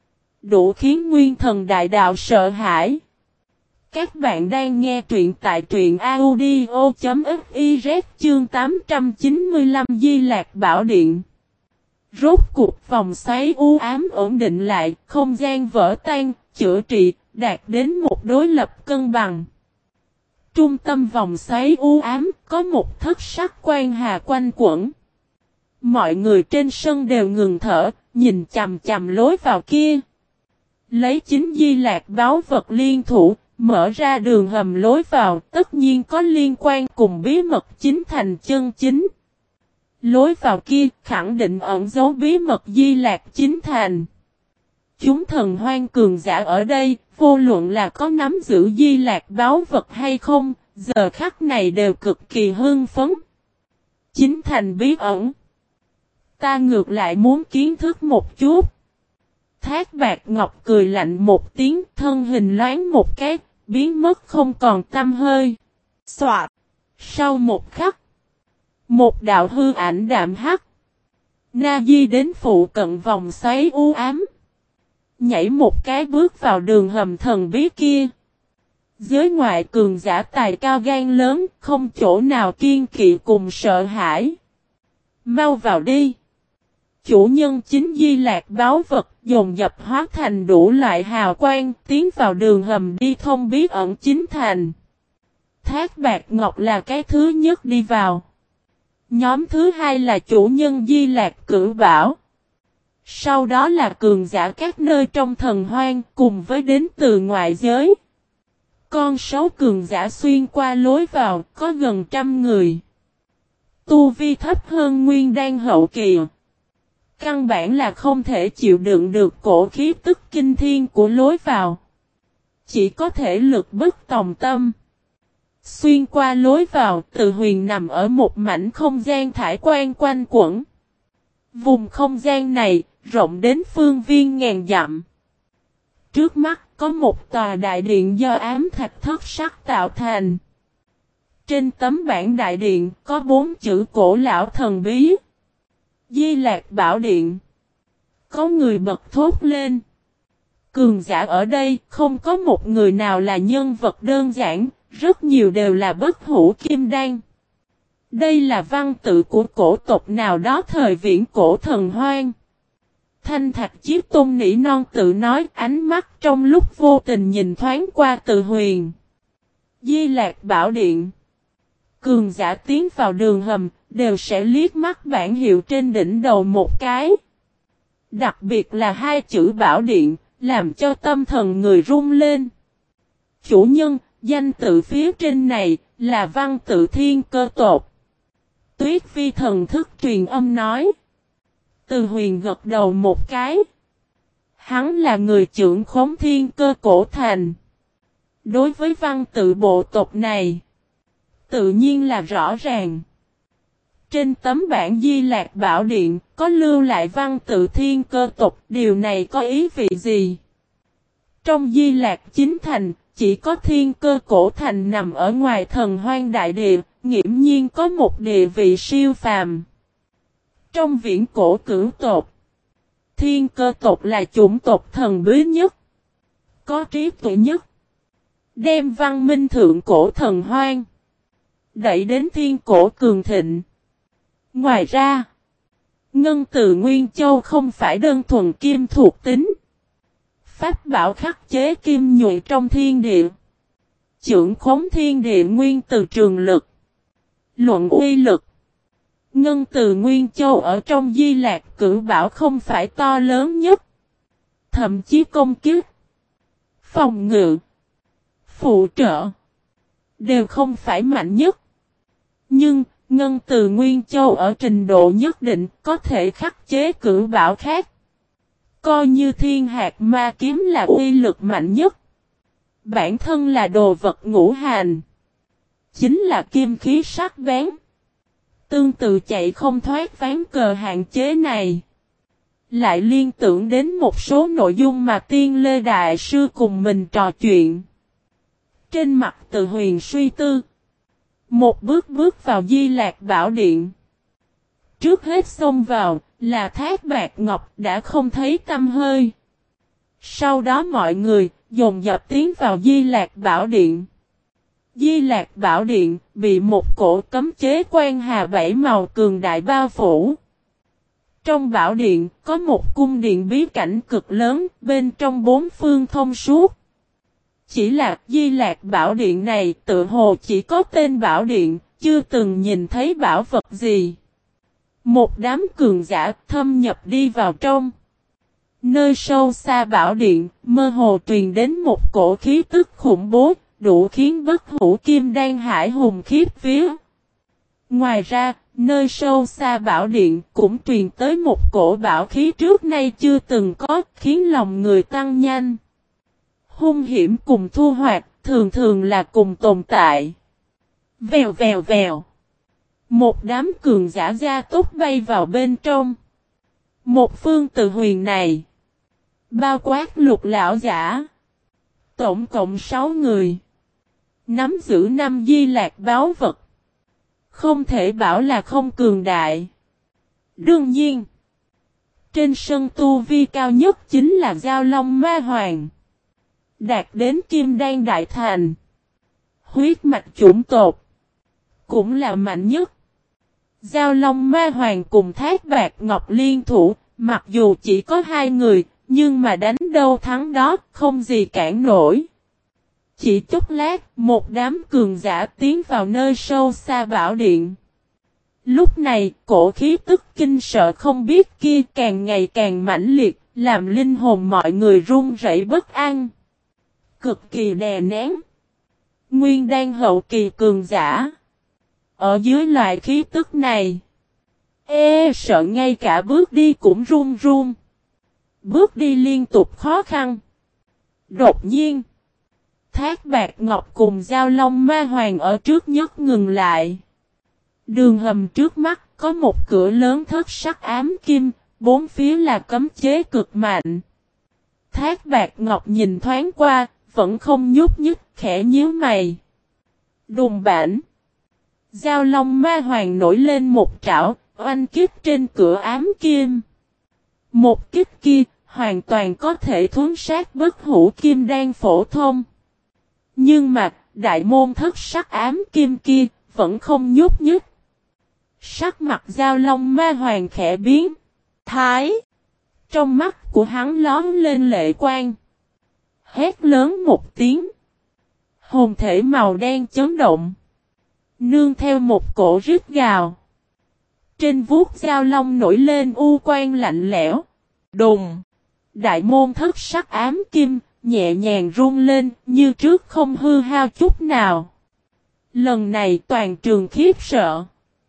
đủ khiến nguyên thần đại đạo sợ hãi. Các bạn đang nghe truyện tại truyện audio chấm fiz chương tám trăm chín mươi lăm Di Lạc Bảo Điện. Rốt cuộc vòng xoáy u ám ổn định lại, không gian vỡ tan, chữa trị, đạt đến một đối lập cân bằng. Trung tâm vòng xoáy u ám có một thất sắc quang hà quanh quẩn. Mọi người trên sân đều ngừng thở, nhìn chằm chằm lối vào kia. Lấy chính di lạc báu vật liên thủ, mở ra đường hầm lối vào, tất nhiên có liên quan cùng bí mật chính thành chân chính. Lối vào kia khẳng định ẩn giấu bí mật di lạc chính thành. Chúng thần hoang cường giả ở đây, vô luận là có nắm giữ di lạc báu vật hay không, giờ khắc này đều cực kỳ hưng phấn. Chính thành bí ẩn. Ta ngược lại muốn kiến thức một chút. Thác Bạt Ngọc cười lạnh một tiếng, thân hình loáng một cái, biến mất không còn tăm hơi. Soạt. Sau một khắc, một đạo hư ảnh đạm hắc, na di đến phụ cận vòng xoáy u ám, nhảy một cái bước vào đường hầm thần bí kia. Giới ngoại cường giả tài cao gan lớn, không chỗ nào kiên kỵ cùng sợ hãi. Mau vào đi. Chủ nhân chính di lạc báu vật dồn dập hóa thành đủ loại hào quang, tiến vào đường hầm đi thông bí ẩn chính thành. Thác Bạt Ngọc là cái thứ nhất đi vào. Nhóm thứ hai là chủ nhân di lạc cử bảo. Sau đó là cường giả các nơi trong thần hoang cùng với đến từ ngoại giới. Con số cường giả xuyên qua lối vào có gần trăm người. Tu vi thấp hơn nguyên đan hậu kỳ. Căn bản là không thể chịu đựng được cổ khí tức kinh thiên của lối vào. Chỉ có thể lực bất tòng tâm. Xuyên qua lối vào, Từ Huyền nằm ở một mảnh không gian thải quan quanh quẩn. Vùng không gian này, rộng đến phương viên ngàn dặm. Trước mắt có một tòa đại điện do ám thạch thất sắc tạo thành. Trên tấm bảng đại điện có bốn chữ cổ lão thần bí. Di Lạc Bảo Điện. Có người bật thốt lên. Cường giả ở đây không có một người nào là nhân vật đơn giản, rất nhiều đều là bất hủ kim đan. Đây là văn tự của cổ tộc nào đó thời viễn cổ thần hoang. Thanh Thạch Chiếc Tôn nỉ non tự nói, ánh mắt trong lúc vô tình nhìn thoáng qua Từ Huyền. Di Lạc Bảo Điện. cường giả tiến vào đường hầm, đều sẽ liếc mắt bảng hiệu trên đỉnh đầu một cái. Đặc biệt là hai chữ bảo điện, làm cho tâm thần người rung lên. Chủ nhân, danh tự phía trên này, là văn tự thiên cơ tột. Tuyết Phi thần thức truyền âm nói. Từ Huyền gật đầu một cái. Hắn là người trưởng khống thiên cơ cổ thành. Đối với văn tự bộ tộc này, tự nhiên là rõ ràng. Trên tấm bảng Di Lạc Bảo Điện, có lưu lại văn tự thiên cơ tộc, điều này có ý vị gì? Trong Di Lạc Chính Thành, chỉ có thiên cơ cổ thành nằm ở ngoài thần hoang đại địa, nghiễm nhiên có một địa vị siêu phàm. Trong viễn cổ cửu tộc, thiên cơ tộc là chủng tộc thần bí nhất, có trí tuệ nhất, đem văn minh thượng cổ thần hoang đẩy đến thiên cổ cường thịnh. Ngoài ra, Ngân Từ Nguyên Châu không phải đơn thuần kim thuộc tính. Pháp bảo khắc chế kim nhụy trong thiên địa, trưởng khống thiên địa nguyên từ trường lực, luận uy lực. Ngân Từ Nguyên Châu ở trong Di Lạc Cửu Bảo không phải to lớn nhất, thậm chí công kích, phòng ngự, phụ trợ đều không phải mạnh nhất. Nhưng Ngân Từ Nguyên Châu ở trình độ nhất định có thể khắc chế cửu bảo khác. Coi như thiên hạt ma kiếm là uy lực mạnh nhất. Bản thân là đồ vật ngũ hành, chính là kim khí sắc bén. Tương tự chạy không thoát ván cờ hạn chế này. Lại liên tưởng đến một số nội dung mà Tiên Lê Đại Sư cùng mình trò chuyện. Trên mặt Từ Huyền suy tư. Một bước bước vào Di Lạc Bảo Điện. Trước hết xông vào là Thác Bạt Ngọc đã không thấy tăm hơi. Sau đó mọi người dồn dập tiến vào Di Lạc Bảo Điện. Di Lạc Bảo Điện bị một cổ cấm chế quan hà bảy màu cường đại bao phủ. Trong bảo điện có một cung điện bí cảnh cực lớn, bên trong bốn phương thông suốt. Chỉ là Di Lạc Bảo Điện này tự hồ chỉ có tên bảo điện, chưa từng nhìn thấy bảo vật gì. Một đám cường giả thâm nhập đi vào trong. Nơi sâu xa bảo điện, mơ hồ truyền đến một cổ khí tức khủng bố, đủ khiến bất hủ kim đan hải hùng khiếp vía. Ngoài ra, nơi sâu xa bảo điện cũng truyền tới một cổ bảo khí trước nay chưa từng có, khiến lòng người tăng nhanh. Hung hiểm cùng thu hoạch, thường thường là cùng tồn tại. Vèo vèo vèo. Một đám cường giả gia tốc bay vào bên trong. Một phương Từ Huyền này, bao quát Lục lão giả, tổng cộng sáu người, nắm giữ năm Di Lạc báu vật. Không thể bảo là không cường đại. Đương nhiên, trên sân tu vi cao nhất chính là Giao Long Ma Hoàng, đạt đến Kim Đan Đại Thành. Huyết mạch chủng tộc cũng là mạnh nhất. Giao Long Ma Hoàng cùng Thác Bạt Ngọc liên thủ, mặc dù chỉ có hai người, nhưng mà đánh đâu thắng đó, không gì cản nổi. Chỉ chốc lát, một đám cường giả tiến vào nơi sâu xa bảo điện. Lúc này, cổ khí tức kinh sợ không biết kia càng ngày càng mãnh liệt, làm linh hồn mọi người run rẩy bất an. Cực kỳ đè nén. Nguyên đan hậu kỳ cường giả. Ở dưới loại khí tức này, e sợ ngay cả bước đi cũng run run. Bước đi liên tục khó khăn. Đột nhiên, Thác Bạt Ngọc cùng Giao Long Ma Hoàng ở trước nhất ngừng lại. Đường hầm trước mắt có một cửa lớn thất sắc ám kim, bốn phía là cấm chế cực mạnh. Thác Bạt Ngọc nhìn thoáng qua, vẫn không nhúc nhích, khẽ nhíu mày. Đùng bản. Giao Long Ma Hoàng nổi lên một trảo, oanh kích trên cửa ám kim. Một kích kia, hoàn toàn có thể thuấn sát bất hủ kim đan phổ thông. Nhưng mà, đại môn thất sắc ám kim kia, vẫn không nhúc nhích. Sắc mặt Giao Long Ma Hoàng khẽ biến. Thái! Trong mắt của hắn lón lên lệ quang. Hét lớn một tiếng. Hồn thể màu đen chấn động. Nương theo một cổ rít gào. Trên vuốt Giao Long nổi lên u quang lạnh lẽo. Đùng! Đại môn thất sắc ám kim, nhẹ nhàng rung lên, như trước không hư hao chút nào. Lần này toàn trường khiếp sợ.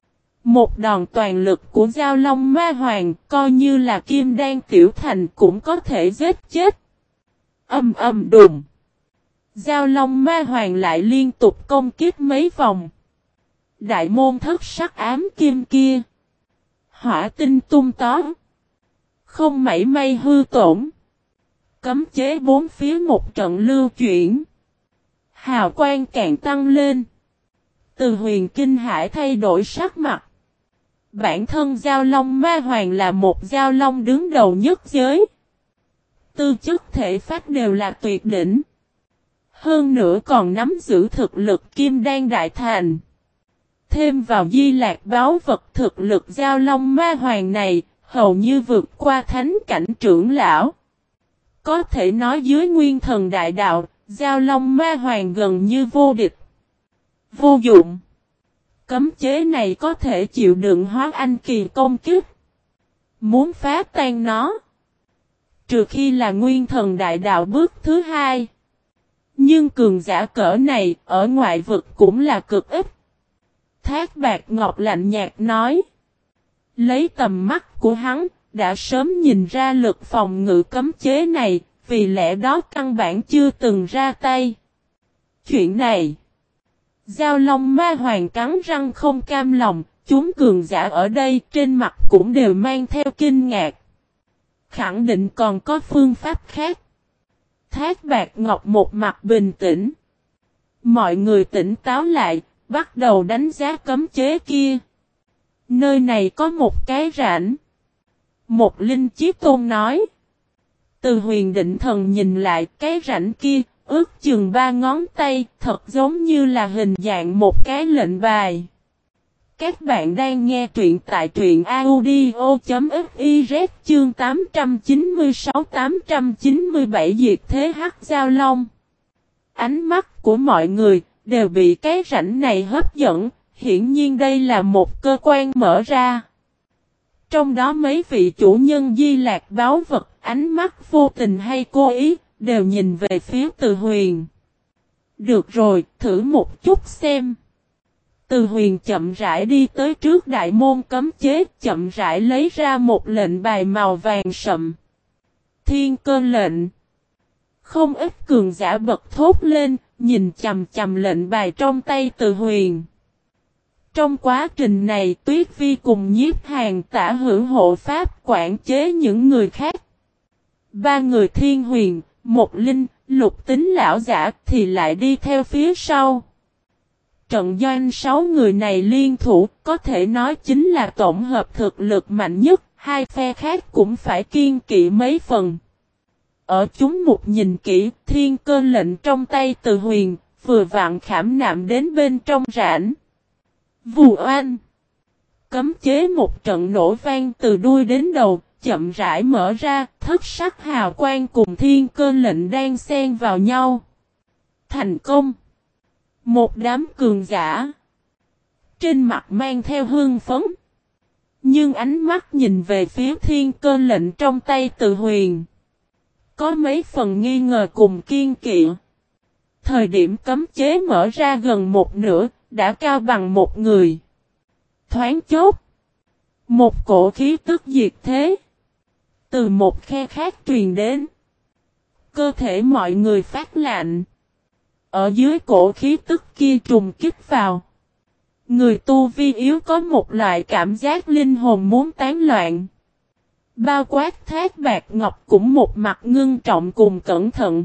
Một đòn toàn lực của Giao Long Ma Hoàng, coi như là Kim Đan Tiểu Thành cũng có thể giết chết. Âm âm đùng! Giao Long Ma Hoàng lại liên tục công kích mấy vòng. Đại môn thất sắc ám kim kia. Hỏa tinh tung tó. Không mảy may hư tổn. Cấm chế bốn phía một trận lưu chuyển. Hào quang càng tăng lên. Từ Huyền kinh hãi thay đổi sắc mặt. Bản thân Giao Long Ma Hoàng là một Giao Long đứng đầu nhất giới. Tư chất thể phách đều là tuyệt đỉnh. Hơn nữa còn nắm giữ thực lực Kim Đan Đại Thành. Thêm vào Di Lạc báo vật thực lực Giao Long Ma Hoàng này, hầu như vượt qua thánh cảnh trưởng lão. Có thể nói dưới Nguyên Thần Đại Đạo, Giao Long Ma Hoàng gần như vô địch. Vô dụng. Cấm chế này có thể chịu đựng hóa anh kỳ công kích. Muốn phá tan nó. Trừ khi là Nguyên Thần Đại Đạo bước thứ hai. Nhưng cường giả cỡ này ở ngoại vực cũng là cực ít. Thác Bạt Ngọc lạnh nhạt nói. Lấy tầm mắt của hắn, đã sớm nhìn ra lực phòng ngự cấm chế này, vì lẽ đó căn bản chưa từng ra tay. Chuyện này, Giao Long Ma Hoàng cắn răng không cam lòng, chúng cường giả ở đây trên mặt cũng đều mang theo kinh ngạc. Khẳng định còn có phương pháp khác. Thác Bạt Ngọc một mặt bình tĩnh. Mọi người tỉnh táo lại, bắt đầu đánh giá cấm chế kia. Nơi này có một cái rãnh. Một linh chiếc tôn nói. Từ Huyền Định Thần nhìn lại cái rãnh kia, ước chừng ba ngón tay, thật giống như là hình dạng một cái lệnh bài. Các bạn đang nghe truyện tại truyện audio.fiz chương tám trăm chín mươi sáu tám trăm chín mươi bảy Diệt Thế Hắc Giao Long. Ánh mắt của mọi người đều bị cái rãnh này hấp dẫn, hiển nhiên đây là một cơ quan mở ra. Trong đó mấy vị chủ nhân Di Lạc báo vật, ánh mắt vô tình hay cố ý, đều nhìn về phía Từ Huyền. Được rồi, thử một chút xem. Từ Huyền chậm rãi đi tới trước đại môn cấm chế, chậm rãi lấy ra một lệnh bài màu vàng sậm. Thiên Cơ lệnh. Không ít cường giả bật thốt lên, nhìn chầm chầm lệnh bài trong tay Từ Huyền. Trong quá trình này Tuyết Vi cùng Nhiếp Hàn Tả hữu hộ pháp quản chế những người khác. Ba người Thiên Huyền, một Linh, Lục Tính lão giả thì lại đi theo phía sau. Trận doanh sáu người này liên thủ có thể nói chính là tổng hợp thực lực mạnh nhất, hai phe khác cũng phải kiên kỵ mấy phần. Ở chúng một nhìn kỹ, Thiên Cơ lệnh trong tay Từ Huyền, vừa vặn khảm nạm đến bên trong rãnh. Vù oanh! Cấm chế một trận nổ vang từ đuôi đến đầu, chậm rãi mở ra, thất sắc hào quang cùng Thiên Cơ lệnh đang xen vào nhau. Thành công! Một đám cường giả. Trên mặt mang theo hương phấn. Nhưng ánh mắt nhìn về phía Thiên Cơ lệnh trong tay Từ Huyền. Có mấy phần nghi ngờ cùng kiên kỵ. Thời điểm cấm chế mở ra gần một nửa, đã cao bằng một người. Thoáng chốt. Một cổ khí tức diệt thế. Từ một khe khác truyền đến. Cơ thể mọi người phát lạnh. Ở dưới cổ khí tức kia trùng kích vào. Người tu vi yếu có một loại cảm giác linh hồn muốn tán loạn. Bao quát Thác Bạt Ngọc cũng một mặt ngưng trọng cùng cẩn thận.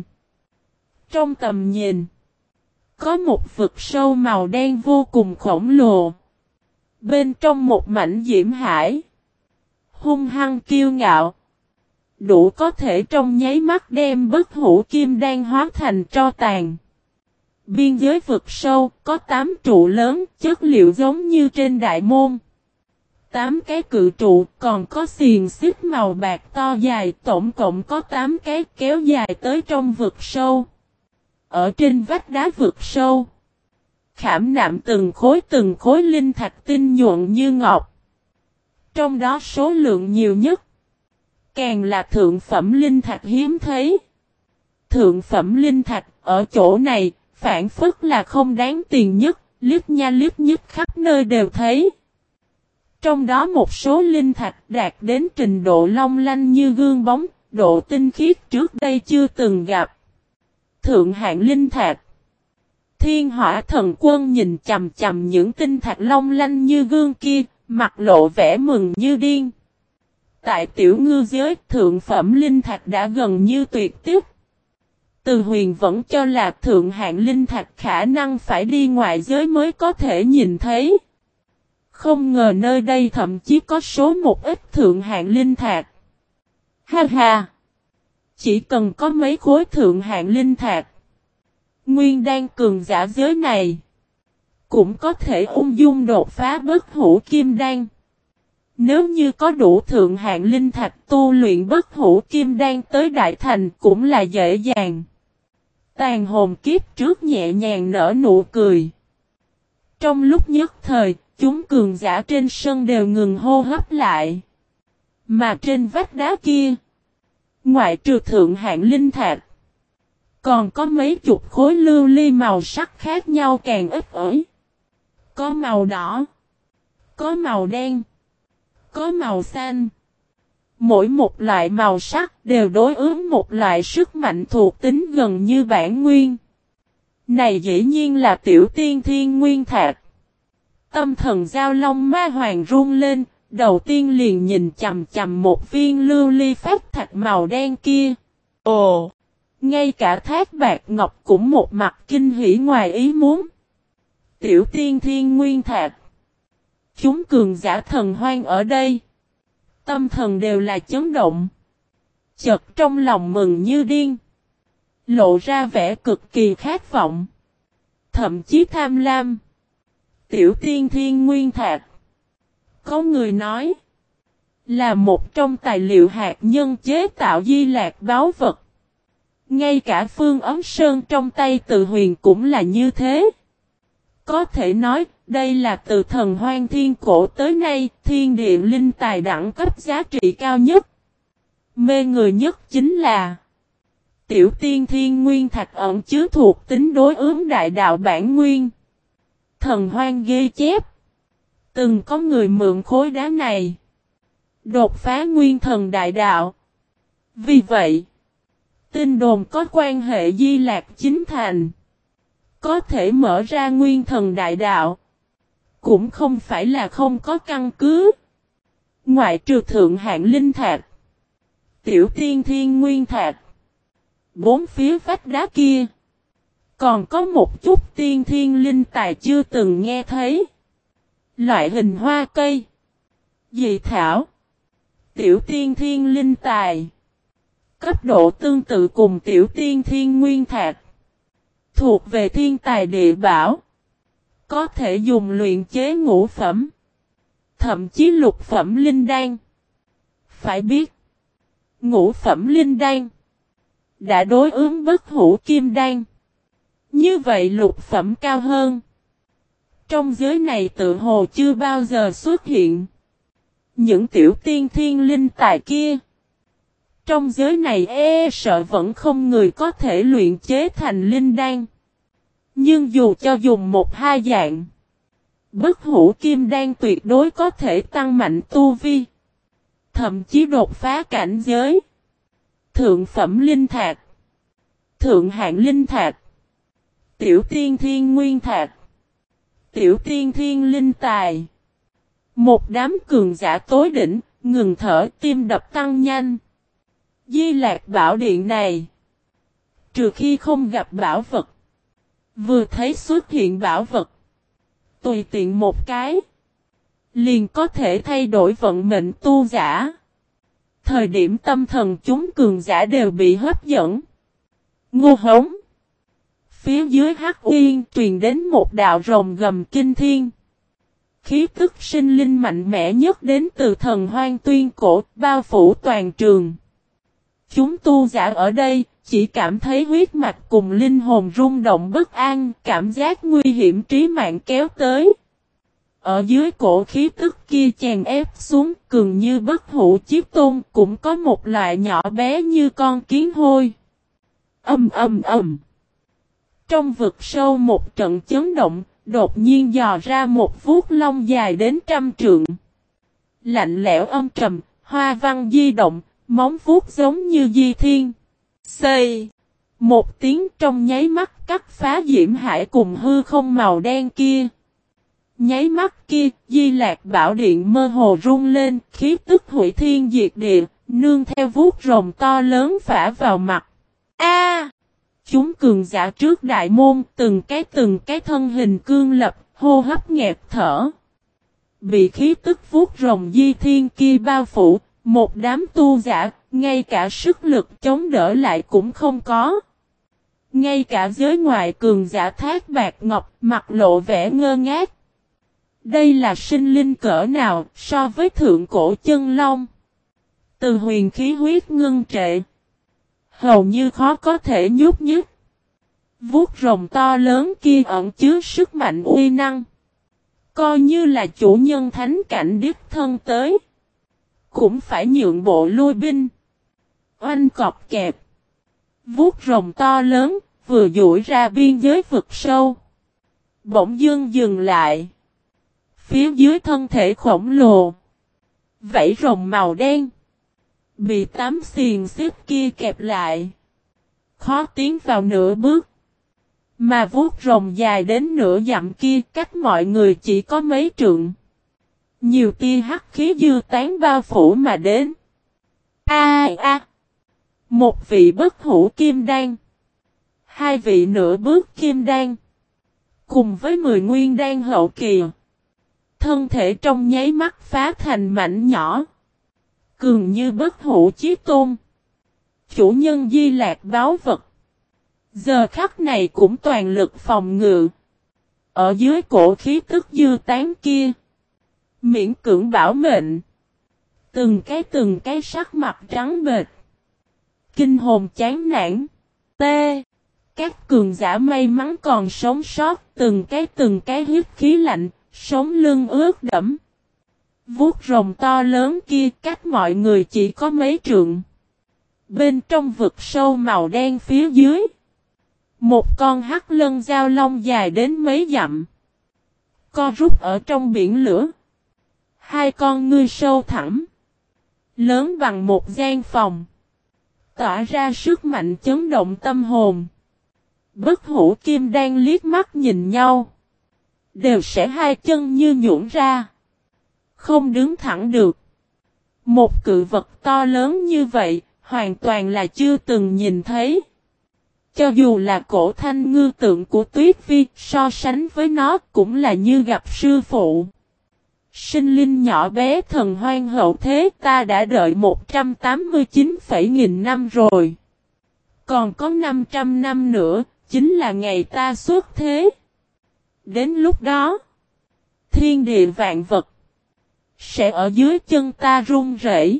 Trong tầm nhìn, có một vực sâu màu đen vô cùng khổng lồ. Bên trong một mảnh diễm hải, hung hăng kiêu ngạo, đủ có thể trong nháy mắt đem bất hủ kim đan hóa thành tro tàn. Biên giới vực sâu có tám trụ lớn, chất liệu giống như trên đại môn. tám cái cự trụ còn có xiềng xích màu bạc to dài, tổng cộng có tám cái kéo dài tới trong vực sâu. Ở trên vách đá vực sâu, khảm nạm từng khối từng khối linh thạch tinh nhuận như ngọc. Trong đó số lượng nhiều nhất, càng là thượng phẩm linh thạch hiếm thấy. Thượng phẩm linh thạch ở chỗ này, phản phất là không đáng tiền nhất, liếc nha liếc nhích khắp nơi đều thấy. Trong đó một số linh thạch đạt đến trình độ long lanh như gương bóng, độ tinh khiết trước đây chưa từng gặp. Thượng hạng linh thạch. Thiên Hỏa Thần Quân nhìn chằm chằm những tinh thạch long lanh như gương kia, mặt lộ vẻ mừng như điên. Tại tiểu ngư giới, thượng phẩm linh thạch đã gần như tuyệt tiếp. Từ Huyền vẫn cho là thượng hạng linh thạch khả năng phải đi ngoại giới mới có thể nhìn thấy. Không ngờ nơi đây thậm chí có số một ít thượng hạng linh thạch. Ha ha! Chỉ cần có mấy khối thượng hạng linh thạch, nguyên đan cường giả giới này cũng có thể ung dung đột phá bất hủ kim đan. Nếu như có đủ thượng hạng linh thạch tu luyện bất hủ kim đan tới đại thành cũng là dễ dàng. Tàn hồn kiếp trước nhẹ nhàng nở nụ cười. Trong lúc nhất thời, chúng cường giả trên sân đều ngừng hô hấp lại. Mà trên vách đá kia, ngoại trừ thượng hạng linh thạch, còn có mấy chục khối lưu ly màu sắc khác nhau càng ít ỏi. Có màu đỏ, có màu đen, có màu xanh. Mỗi một loại màu sắc đều đối ứng một loại sức mạnh thuộc tính gần như bản nguyên. Này dĩ nhiên là tiểu tiên thiên nguyên thạch. Tâm thần giao long ma hoàng run lên, đầu tiên liền nhìn chằm chằm một viên lưu ly phát thạch màu đen kia. Ồ! Ngay cả Thác Bạc Ngọc cũng một mặt kinh hỉ ngoài ý muốn. Tiểu tiên thiên nguyên thạch. Chúng cường giả thần hoang ở đây. Tâm thần đều là chấn động. Chợt trong lòng mừng như điên. Lộ ra vẻ cực kỳ khát vọng. Thậm chí tham lam. Tiểu tiên thiên nguyên thạch. Có người nói. Là một trong tài liệu hạt nhân chế tạo di lạc báu vật. Ngay cả Phương Ấm Sơn trong tay Từ Huyền cũng là như thế. Có thể nói, đây là từ thần hoang thiên cổ tới nay, thiên địa linh tài đẳng cấp giá trị cao nhất. Mê người nhất chính là tiểu tiên thiên nguyên thạch ẩn chứa thuộc tính đối ứng đại đạo bản nguyên. Thần hoang ghi chép. Từng có người mượn khối đá này đột phá nguyên thần đại đạo. Vì vậy, tin đồn có quan hệ di lạc chính thành, có thể mở ra nguyên thần đại đạo, cũng không phải là không có căn cứ. Ngoại trừ thượng hạng linh thạch, tiểu tiên thiên nguyên thạch, bốn phía vách đá kia, còn có một chút tiên thiên linh tài chưa từng nghe thấy. Loại hình hoa cây, dị thảo, tiểu tiên thiên linh tài, cấp độ tương tự cùng tiểu tiên thiên nguyên thạch, thuộc về thiên tài địa bảo, có thể dùng luyện chế ngũ phẩm, thậm chí lục phẩm linh đan. Phải biết, ngũ phẩm linh đan đã đối ứng bất hủ kim đan. Như vậy lục phẩm cao hơn, trong giới này tự hồ chưa bao giờ xuất hiện. Những tiểu tiên thiên linh tài kia, trong giới này e sợ vẫn không người có thể luyện chế thành linh đan. Nhưng dù cho dùng một hai dạng, bất hủ kim đan tuyệt đối có thể tăng mạnh tu vi, thậm chí đột phá cảnh giới. Thượng phẩm linh thạch, thượng hạng linh thạch, tiểu tiên thiên nguyên thạch, tiểu tiên thiên linh tài. Một đám cường giả tối đỉnh, ngừng thở, tim đập tăng nhanh. Di Lạc Bảo Điện này, trừ khi không gặp bảo vật, vừa thấy xuất hiện bảo vật, tùy tiện một cái, liền có thể thay đổi vận mệnh tu giả. Thời điểm tâm thần chúng cường giả đều bị hấp dẫn. Ngô hống. Phía dưới Hắc Uyên truyền đến một đạo rồng gầm kinh thiên. Khí tức sinh linh mạnh mẽ nhất đến từ thần hoang tuyên cổ, bao phủ toàn trường. Chúng tu giả ở đây, chỉ cảm thấy huyết mạch cùng linh hồn rung động bất an, cảm giác nguy hiểm trí mạng kéo tới. Ở dưới cổ khí tức kia chèn ép xuống, cường như bất hủ chiếc tôn, cũng có một loại nhỏ bé như con kiến hôi. Ầm ầm ầm. Trong vực sâu một trận chấn động, đột nhiên dò ra một vuốt lông dài đến trăm trượng. Lạnh lẽo âm trầm, hoa văn di động, móng vuốt giống như di thiên. Xây! Một tiếng trong nháy mắt cắt phá diễm hải cùng hư không màu đen kia. Nháy mắt kia, Di Lạc Bảo Điện mơ hồ rung lên, khí tức hủy thiên diệt địa, nương theo vuốt rồng to lớn phả vào mặt. A! Chúng cường giả trước đại môn, từng cái từng cái thân hình cương lập, hô hấp nghẹt thở. Bị khí tức vuốt rồng di thiên kia bao phủ, một đám tu giả, ngay cả sức lực chống đỡ lại cũng không có. Ngay cả giới ngoại cường giả Thác Bạt Ngọc, mặt lộ vẻ ngơ ngác. Đây là sinh linh cỡ nào so với thượng cổ chân long? Từ huyền khí huyết ngưng trệ, hầu như khó có thể nhúc nhích. Vuốt rồng to lớn kia ẩn chứa sức mạnh uy năng. Coi như là chủ nhân thánh cảnh đích thân tới, cũng phải nhượng bộ lui binh. Oanh cọp kẹp. Vuốt rồng to lớn, vừa duỗi ra biên giới vực sâu. Bỗng dưng dừng lại. Phía dưới thân thể khổng lồ, vảy rồng màu đen, bị tám xiềng xích kia kẹp lại, khó tiến vào nửa bước. Mà vuốt rồng dài đến nửa dặm kia cách mọi người chỉ có mấy trượng. Nhiều tia hắc khí dư tán bao phủ mà đến. A a, a. Một vị bất hủ kim đan, hai vị nửa bước kim đan, cùng với mười nguyên đan hậu kỳ. Thân thể trong nháy mắt phá thành mảnh nhỏ. Cường như bất hủ chí tôn. Chủ nhân Di Lạc báu vật. Giờ khắc này cũng toàn lực phòng ngự. Ở dưới cổ khí tức dư tán kia, miễn cưỡng bảo mệnh. Từng cái từng cái sắc mặt trắng bệch, kinh hồn chán nản. T. Các cường giả may mắn còn sống sót, từng cái từng cái hít khí lạnh, sống lưng ướt đẫm. Vuốt rồng to lớn kia cách mọi người chỉ có mấy trượng. Bên trong vực sâu màu đen phía dưới, một con hắc lân giao long dài đến mấy dặm, co rút ở trong biển lửa. Hai con ngươi sâu thẳm, lớn bằng một gian phòng, tỏa ra sức mạnh chấn động tâm hồn. Bất hủ kim đang liếc mắt nhìn nhau, đều sẽ hai chân như nhũn ra, không đứng thẳng được. Một cự vật to lớn như vậy, hoàn toàn là chưa từng nhìn thấy. Cho dù là cổ thanh ngư tượng của Tuyết Vi, so sánh với nó cũng là như gặp sư phụ. Sinh linh nhỏ bé thần hoang hậu thế, ta đã đợi một trăm tám mươi chín phẩy nghìn năm rồi. Còn có năm trăm năm nữa, chính là ngày ta xuất thế. Đến lúc đó, thiên địa vạn vật sẽ ở dưới chân ta run rẩy.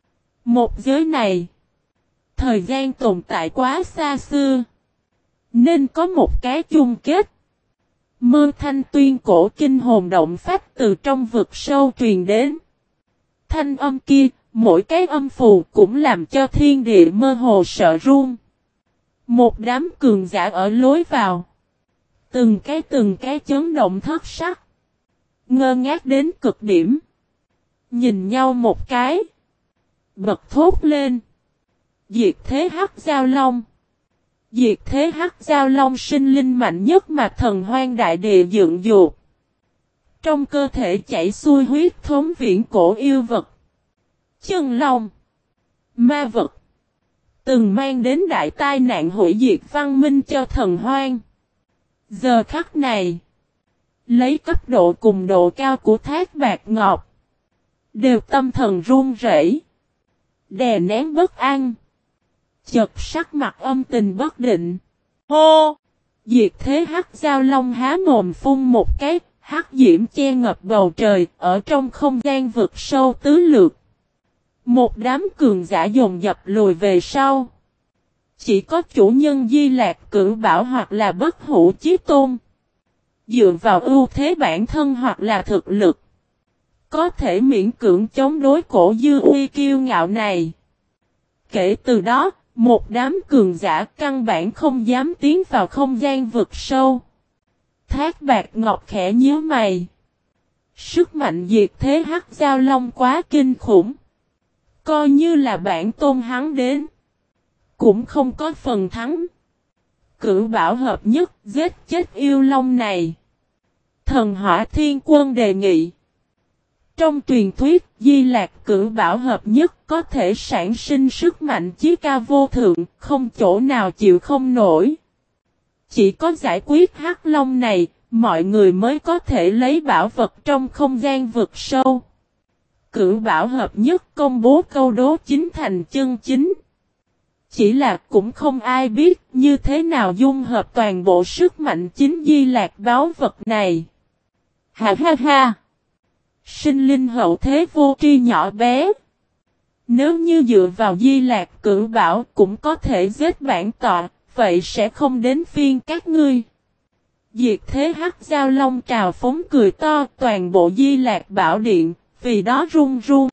Một giới này, thời gian tồn tại quá xa xưa, nên có một cái chung kết. Mơ thanh tuyên cổ kinh hồn động phách từ trong vực sâu truyền đến. Thanh âm kia, mỗi cái âm phù cũng làm cho thiên địa mơ hồ sợ run. Một đám cường giả ở lối vào, từng cái từng cái chấn động thất sắc, ngơ ngác đến cực điểm. Nhìn nhau một cái, bật thốt lên. Diệt thế hắc giao long. Diệt thế hắc giao long sinh linh mạnh nhất mà thần hoang đại địa dựng dục. Trong cơ thể chảy xuôi huyết thống viễn cổ yêu vật. Chân long, ma vật, từng mang đến đại tai nạn hủy diệt văn minh cho thần hoang. Giờ khắc này, lấy cấp độ cùng độ cao của Thác Bạt Ngọc, đều tâm thần run rẩy, đè nén bất an. Chợt sắc mặt âm tình bất định. Hô! Diệt thế hắc giao long há mồm phun một cái, hắc diễm che ngập bầu trời, ở trong không gian vực sâu tứ lược. Một đám cường giả dồn dập lùi về sau. Chỉ có chủ nhân Di Lạc Cửu Bảo hoặc là Bất Hủ Chí Tôn, dựa vào ưu thế bản thân hoặc là thực lực, có thể miễn cưỡng chống đối cổ dư uy kiêu ngạo này. Kể từ đó, một đám cường giả căn bản không dám tiến vào không gian vực sâu. Thác Bạt Ngọc khẽ nhíu mày. Sức mạnh diệt thế hắc giao long quá kinh khủng. Coi như là bản tôn hắn đến, cũng không có phần thắng. Cửu Bảo hợp nhất giết chết yêu long này. Thần Hỏa Thiên Quân đề nghị. Trong truyền thuyết, Di Lạc Cửu Bảo hợp nhất có thể sản sinh sức mạnh chí cao vô thượng, không chỗ nào chịu không nổi. Chỉ có giải quyết hắc long này, mọi người mới có thể lấy bảo vật trong không gian vực sâu. Cửu Bảo hợp nhất công bố câu đố chính thành chân chính. Chỉ là cũng không ai biết như thế nào dung hợp toàn bộ sức mạnh chính Di Lạc báo vật này. Ha ha ha! Sinh linh hậu thế vô tri nhỏ bé. Nếu như dựa vào Di Lạc Cửu Bảo cũng có thể giết bản tọa, vậy sẽ không đến phiên các ngươi. Diệt thế hắc giao long trào phóng cười to, toàn bộ Di Lạc Bảo Điện, vì đó run run.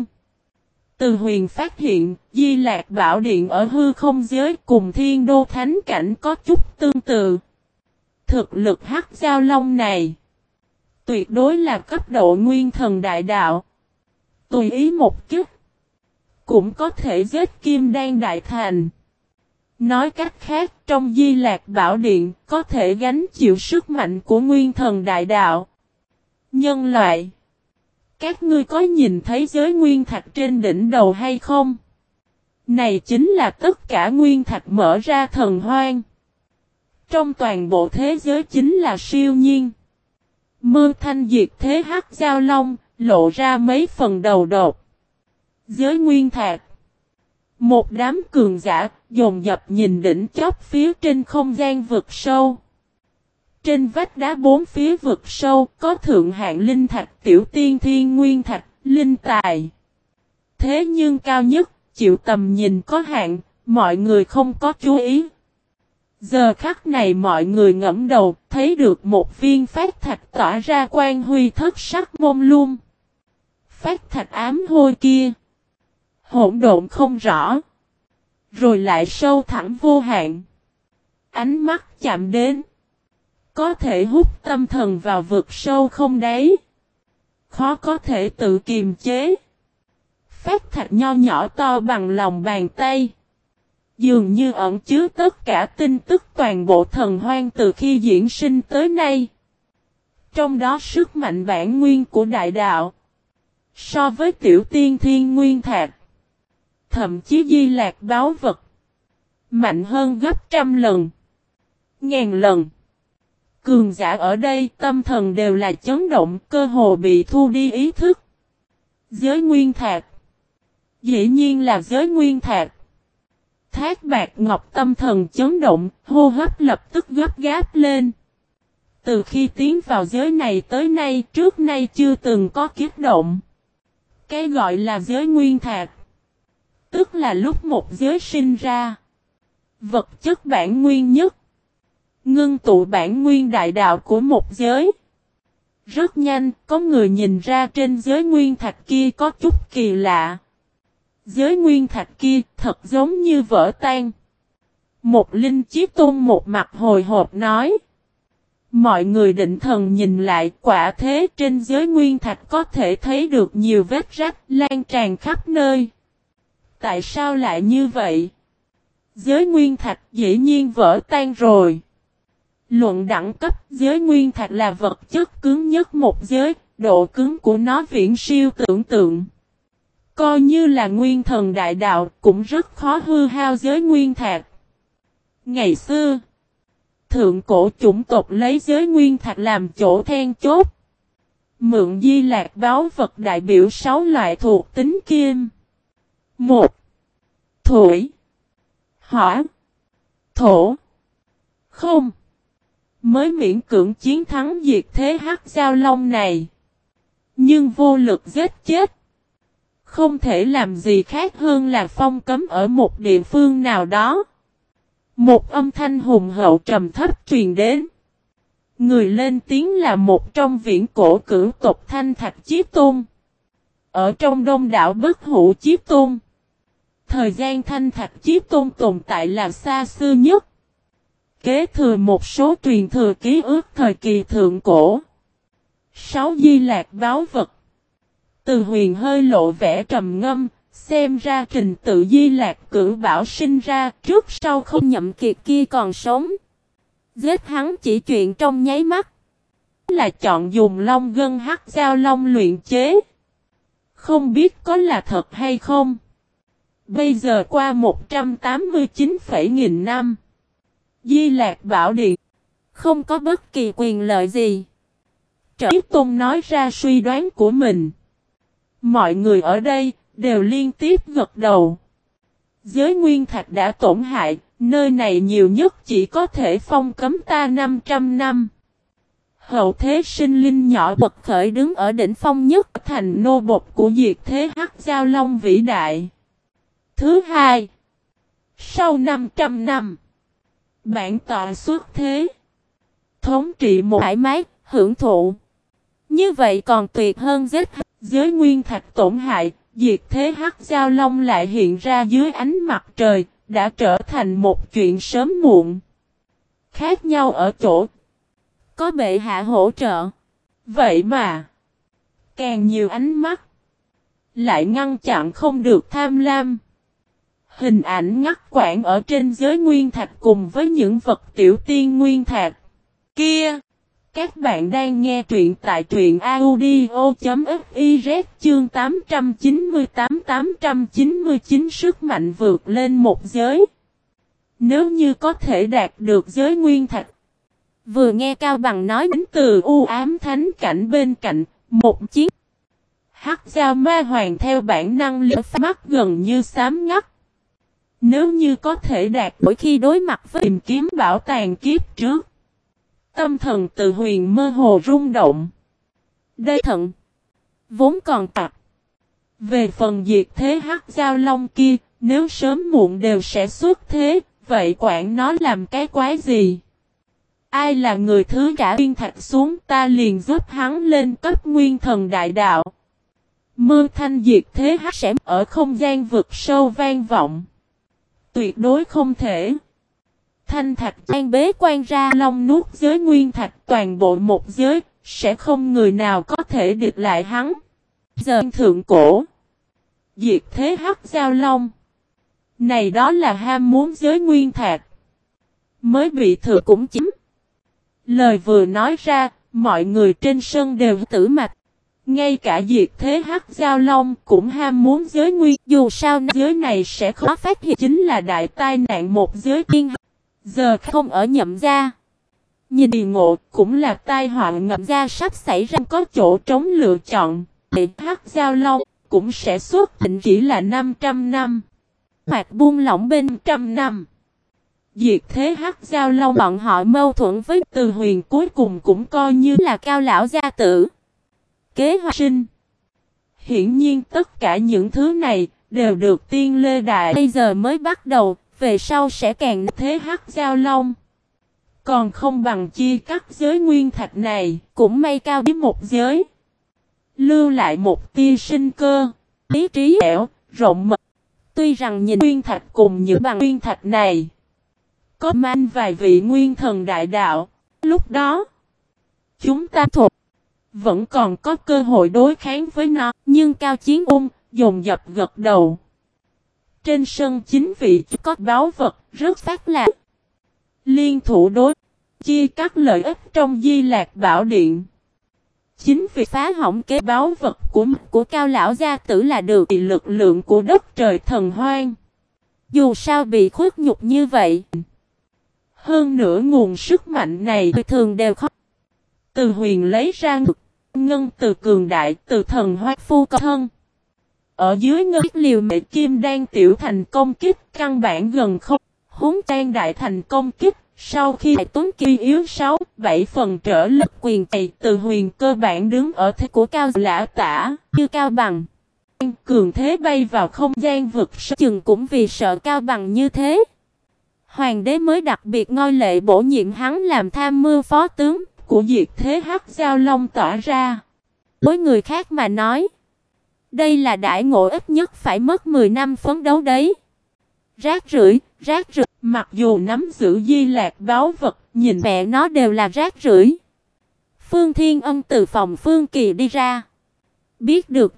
Từ Huyền phát hiện, Di Lạc Bảo Điện ở hư không giới cùng Thiên Đô Thánh Cảnh có chút tương tự. Thực lực hắc giao long này tuyệt đối là cấp độ nguyên thần đại đạo. Tùy ý một chút, cũng có thể giết kim đan đại thành. Nói cách khác, trong Di Lạc Bảo Điện có thể gánh chịu sức mạnh của nguyên thần đại đạo. Nhân loại, các ngươi có nhìn thấy giới nguyên thạch trên đỉnh đầu hay không? Này chính là tất cả nguyên thạch mở ra thần hoang. Trong toàn bộ thế giới chính là siêu nhiên. Mơ thanh diệt thế hắc giao long, lộ ra mấy phần đầu đột. Giới nguyên thạch. Một đám cường giả, dồn dập nhìn đỉnh chóp phía trên không gian vực sâu. Trên vách đá bốn phía vực sâu, có thượng hạng linh thạch, tiểu tiên thiên nguyên thạch, linh tài. Thế nhưng cao nhất, chịu tầm nhìn có hạn, mọi người không có chú ý. Giờ khắc này mọi người ngẫm đầu, thấy được một viên phát thạch tỏa ra quang huy thất sắc mông lung. Phát thạch ám hôi kia, hỗn độn không rõ, rồi lại sâu thẳm vô hạn. Ánh mắt chạm đến, có thể hút tâm thần vào vực sâu không đáy. Khó có thể tự kiềm chế. Phát thạch nho nhỏ to bằng lòng bàn tay, dường như ẩn chứa tất cả tin tức toàn bộ thần hoang từ khi diễn sinh tới nay. Trong đó sức mạnh bản nguyên của đại đạo, so với tiểu tiên thiên nguyên thạch, thậm chí Di Lạc báo vật, mạnh hơn gấp trăm lần, ngàn lần. Cường giả ở đây tâm thần đều là chấn động, cơ hồ bị thu đi ý thức. Giới nguyên thạch, dĩ nhiên là giới nguyên thạch. Thác Bạt Ngọc tâm thần chấn động, hô hấp lập tức gấp gáp lên. Từ khi tiến vào giới này tới nay, trước nay chưa từng có kiếp động. Cái gọi là giới nguyên thạch, tức là lúc một giới sinh ra, vật chất bản nguyên nhất, ngưng tụ bản nguyên đại đạo của một giới. Rất nhanh, có người nhìn ra trên giới nguyên thạch kia có chút kỳ lạ. Giới nguyên thạch kia thật giống như vỡ tan. Một linh chí tôn một mặt hồi hộp nói. Mọi người định thần nhìn lại, quả thế trên giới nguyên thạch có thể thấy được nhiều vết rách lan tràn khắp nơi. Tại sao lại như vậy? Giới nguyên thạch dĩ nhiên vỡ tan rồi. Luận đẳng cấp, giới nguyên thạch là vật chất cứng nhất một giới, độ cứng của nó viễn siêu tưởng tượng. Coi như là nguyên thần đại đạo cũng rất khó hư hao giới nguyên thạch. Ngày xưa, thượng cổ chủng tộc lấy giới nguyên thạch làm chỗ then chốt. Mượn Di Lạc báo vật đại biểu sáu loại thuộc tính kim. một. Thủy, hỏa, thổ, không. Mới miễn cưỡng chiến thắng diệt thế hắc giao long này. Nhưng vô lực giết chết. Không thể làm gì khác hơn là phong cấm ở một địa phương nào đó. Một âm thanh hùng hậu trầm thấp truyền đến. Người lên tiếng là một trong viễn cổ cửu tộc Thanh Thạch Chí Tôn. Ở trong đông đảo Bất Hủ Chí Tôn, thời gian Thanh Thạch Chí Tôn tồn tại là xa xưa nhất. Kế thừa một số truyền thừa ký ức thời kỳ thượng cổ. Sáu di lạc báu vật. Từ Huyền hơi lộ vẻ trầm ngâm, xem ra trình tự di lạc cửu bảo sinh ra trước sau không nhậm kiệt kia còn sống. Giết hắn chỉ chuyện trong nháy mắt. Là chọn dùng long gân hắc giao long luyện chế. Không biết có là thật hay không. Bây giờ qua một trăm tám mươi chín phẩy nghìn năm. Di Lạc Bảo Điện. Không có bất kỳ quyền lợi gì. Trở Tôn nói ra suy đoán của mình. Mọi người ở đây đều liên tiếp gật đầu. Giới nguyên thạch đã tổn hại. Nơi này nhiều nhất chỉ có thể phong cấm ta năm trăm năm. Hậu thế sinh linh nhỏ bật khởi đứng ở đỉnh phong nhất thành nô bộc của diệt thế hắc giao long vĩ đại. Thứ hai. Sau năm trăm năm. Bản tọa xuất thế. Thống trị một thoải mái, hưởng thụ. Như vậy còn tuyệt hơn giết giới nguyên thạch tổn hại. Diệt thế hắc giao long lại hiện ra dưới ánh mặt trời. Đã trở thành một chuyện sớm muộn. Khác nhau ở chỗ. Có bệ hạ hỗ trợ. Vậy mà. Càng nhiều ánh mắt. Lại ngăn chặn không được tham lam. Hình ảnh ngắt quãng ở trên giới nguyên thạch cùng với những vật tiểu tiên nguyên thạch. Kia. Các bạn đang nghe truyện tại truyện audio.fiz chương tám trăm chín mươi tám tám trăm chín mươi chín sức mạnh vượt lên một giới. Nếu như có thể đạt được giới nguyên thạch. Vừa nghe Cao Bằng nói đến từ u ám thánh cảnh bên cạnh, một chiến. Hắc giao ma hoàng theo bản năng liếc mắt gần như xám ngắt. Nếu như có thể đạt mỗi khi đối mặt với tìm kiếm bảo tàng kiếp trước. Tâm thần Từ Huyền mơ hồ rung động. Đây thận. Vốn còn tạp. Về phần diệt thế hắc giao long kia, nếu sớm muộn đều sẽ xuất thế, vậy quản nó làm cái quái gì? Ai là người thứ trả nguyên thạch xuống ta liền giúp hắn lên cấp nguyên thần đại đạo. Mưa thanh diệt thế hắc sẽ ở không gian vực sâu vang vọng. Tuyệt đối không thể. Thanh thạch trang bế quan ra long nuốt giới nguyên thạch toàn bộ một giới, sẽ không người nào có thể địch lại hắn. Giờ thượng cổ. Diệt thế hắc giao long. Này đó là ham muốn giới nguyên thạch. Mới bị thừa cũng chiếm. Lời vừa nói ra, mọi người trên sân đều tử mạch. Ngay cả diệt thế hắc giao long cũng ham muốn giới nguyên. Dù sao giới này sẽ khó phát hiện chính là đại tai nạn một giới tiên. Giờ không ở nhậm gia. Nhìn đi ngộ cũng là tai họa ngầm gia sắp xảy ra có chỗ trống lựa chọn. Để hắc giao long cũng sẽ xuất định chỉ là năm trăm năm. Hoặc buông lỏng bên trăm năm. Diệt thế hắc giao long bọn họ mâu thuẫn với Từ Huyền cuối cùng cũng coi như là Cao lão gia tử. Kế hoạch sinh. Hiển nhiên tất cả những thứ này đều được tiên lê đại. Bây giờ mới bắt đầu, về sau sẽ càng thế hắc giao long. Còn không bằng chia cắt giới nguyên thạch này, cũng may cao đến một giới. Lưu lại một tia sinh cơ, ý trí ẻo, rộng mở. Tuy rằng nhìn nguyên thạch cùng những bằng nguyên thạch này, có mang vài vị nguyên thần đại đạo. Lúc đó, chúng ta thuộc vẫn còn có cơ hội đối kháng với nó. Nhưng Cao Chiến ung, dồn dập gật đầu. Trên sân chính vị có báu vật, rất phát lạc. Liên thủ đối, chia cắt lợi ích trong Di Lạc Bảo Điện. Chính vì phá hỏng kế báu vật của, của Cao lão gia tử là được bị lực lượng của đất trời thần hoang. Dù sao bị khuất nhục như vậy. Hơn nữa nguồn sức mạnh này thường đều khó. Từ Huyền lấy ra ngực, ngân từ cường đại từ thần hoang phu thân. Ở dưới ngân liều mệ kim đang tiểu thành công kích căn bản gần không. Huống trang đại thành công kích. Sau khi Đại Tuấn Kỳ yếu sáu, bảy phần trở lực quyền này Từ Huyền cơ bản đứng ở thế của Cao Lã Tả, như Cao Bằng. Cường thế bay vào không gian vực sâu chừng cũng vì sợ Cao Bằng như thế. Hoàng đế mới đặc biệt ngôi lệ bổ nhiệm hắn làm tham mưu phó tướng của Diệt Thế Hắc Giao Long tỏa ra. Với người khác mà nói, đây là đãi ngộ ít nhất phải mất mười năm phấn đấu đấy. Rác rưởi, rác rưởi, mặc dù nắm giữ Di Lạc báu vật, nhìn mẹ nó đều là rác rưởi. Phương Thiên Ân từ phòng Phương Kỳ đi ra, biết được